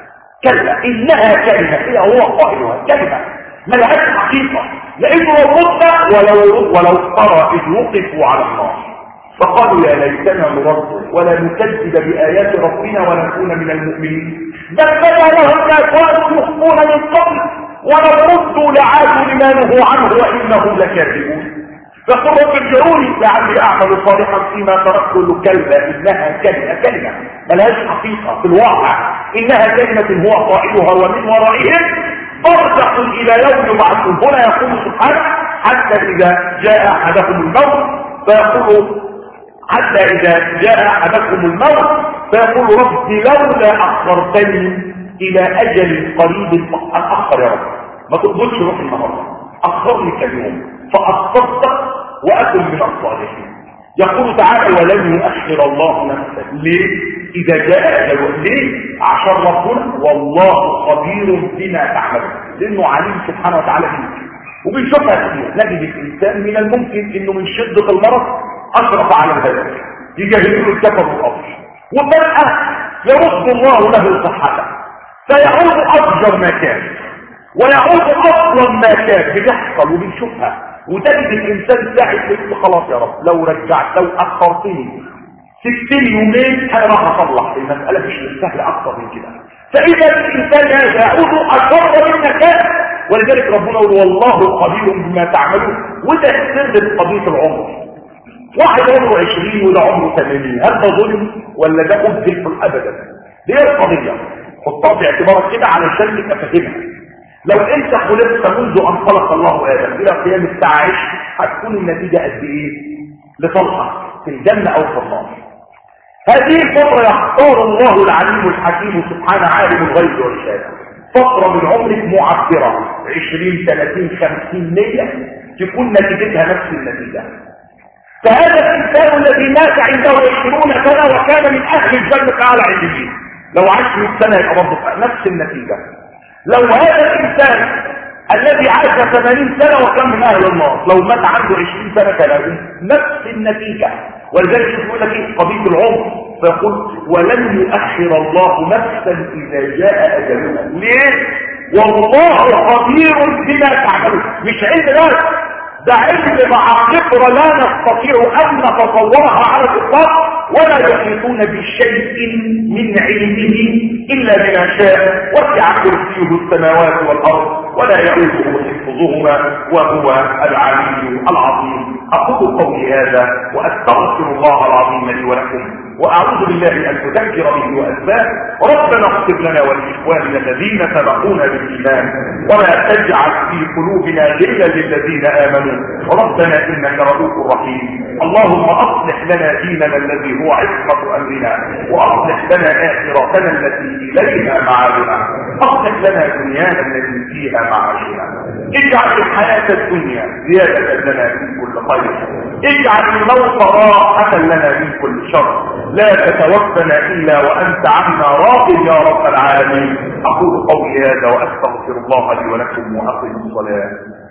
كلا انها كلمه هي هو قائلها كلمه ما لهاش حقيقه لانه لو مت ولو ولو ترى اذ وقفوا على النار فقالوا يا ليتنا نرد ولا نكذب بايات ربنا ونكون من المؤمنين بل بدا لهم ما كانوا يخفون من قبل ولو ردوا لعادوا لما نهوا عنه وانهم لكاذبون. فقل رب ارجعوني لعلي اعمل صالحا فيما تركت له. كلا انها كلمه كلمه ملهاش حقيقه في الواقع انها كلمه هو قائلها ومن ورائهم برزخ الى يوم يبعثون. هنا يقول سبحانه حتى اذا جاء احدكم الموت فيقول حتى اذا جاء احدكم الموت فيقول رب لولا اخرتني الى اجل قريب اخر يا رب ما تقبلش روح النهارده اخرني كم يوم فاصدق واكن من الصالحين. يقول تعالى ولن يؤخر الله نفسا ليه اذا جاء اجله. ليه؟ عشان ربنا والله خبير بما تعملون لانه عليم سبحانه وتعالى بيك وبنشوفها كتير. نجد الانسان من الممكن انه من شده المرض اشرف على الهدف يجهزوا له الكفر والقبر وفجأة يرد الله له صحته فيعود أفجر ما كان ويعود أفضل ما كان. بتحصل وبنشوفها، وتجد الإنسان ساعد يقول خلاص يا رب لو رجعت لو أخرتني ستين يومين أنا راح أصلح المسألة، مش مستاهل أكثر من كده. فإذا الإنسان يعود أشر مما كان، ولذلك ربنا يقول والله خبير بما تعملون. وده سر قضية العمر. واحد عمره عشرين وده عمره ثمانين، هل ده ظلم ولا ده أبدل أبدا؟ دي القضية، حطها في اعتبارك كده علشان تبقى فاهمها. لو انت خلقت منذ ان خلق الله ادم الى قيام الساعه عشر، هتكون النتيجه قد ايه لصالحك في الجنه او في النار. هذه الفتره يختار الله العليم الحكيم سبحانه عالم الغيب والشهاده، فتره من عمرك معبره عشرين ثلاثين خمسين مية تكون نتيجتها نفس النتيجه. فهذا الانسان الذي مات عنده عشرون سنه وكان من اهل الجنه على علمين، لو عاش مئة سنه يبقى برضه نفس النتيجه. لو هذا الإنسان الذي عاش ثمانين سنة وكان من أهل النار لو مات عنده عشرين سنة كان نفس النتيجة. ولذلك يقول لك ايه قضية العمر، فيقول ولن يؤخر الله نفسا إذا جاء أجلها. ليه؟ والله خبير بما تعملون. مش علم بس، ده علم مع خبرة لا نستطيع أن نتصورها على الإطلاق، ولا يحيطون بشيء من علمه إلا بما شاء، وسع كرسيه السماوات والأرض ولا يؤوده حفظهما وهو العلي العظيم. أقول قولي هذا وأستغفر الله العظيم لي ولكم، وأعوذ بالله أن أذكر به وأسباب. ربنا اغفر لنا ولإخواننا الذين سبقونا بالإيمان، ولا تجعل في قلوبنا غلا للذين آمنوا، ربنا إنك رؤوف رحيم. اللهم أصلح لنا ديننا الذي هو عصمة أمرنا، وأصلح لنا آخرتنا التي إليها معادنا، أصلح لنا دنيانا التي فيها معاشنا. اجعل الحياة الدنيا زيادة لنا من كل خير، اجعل الموت راحة لنا من كل شر، لا تتوفنا إلا وأنت عنا راض يا رب العالمين. أقول قولي هذا وأستغفر الله لي ولكم وأقم الصلاة.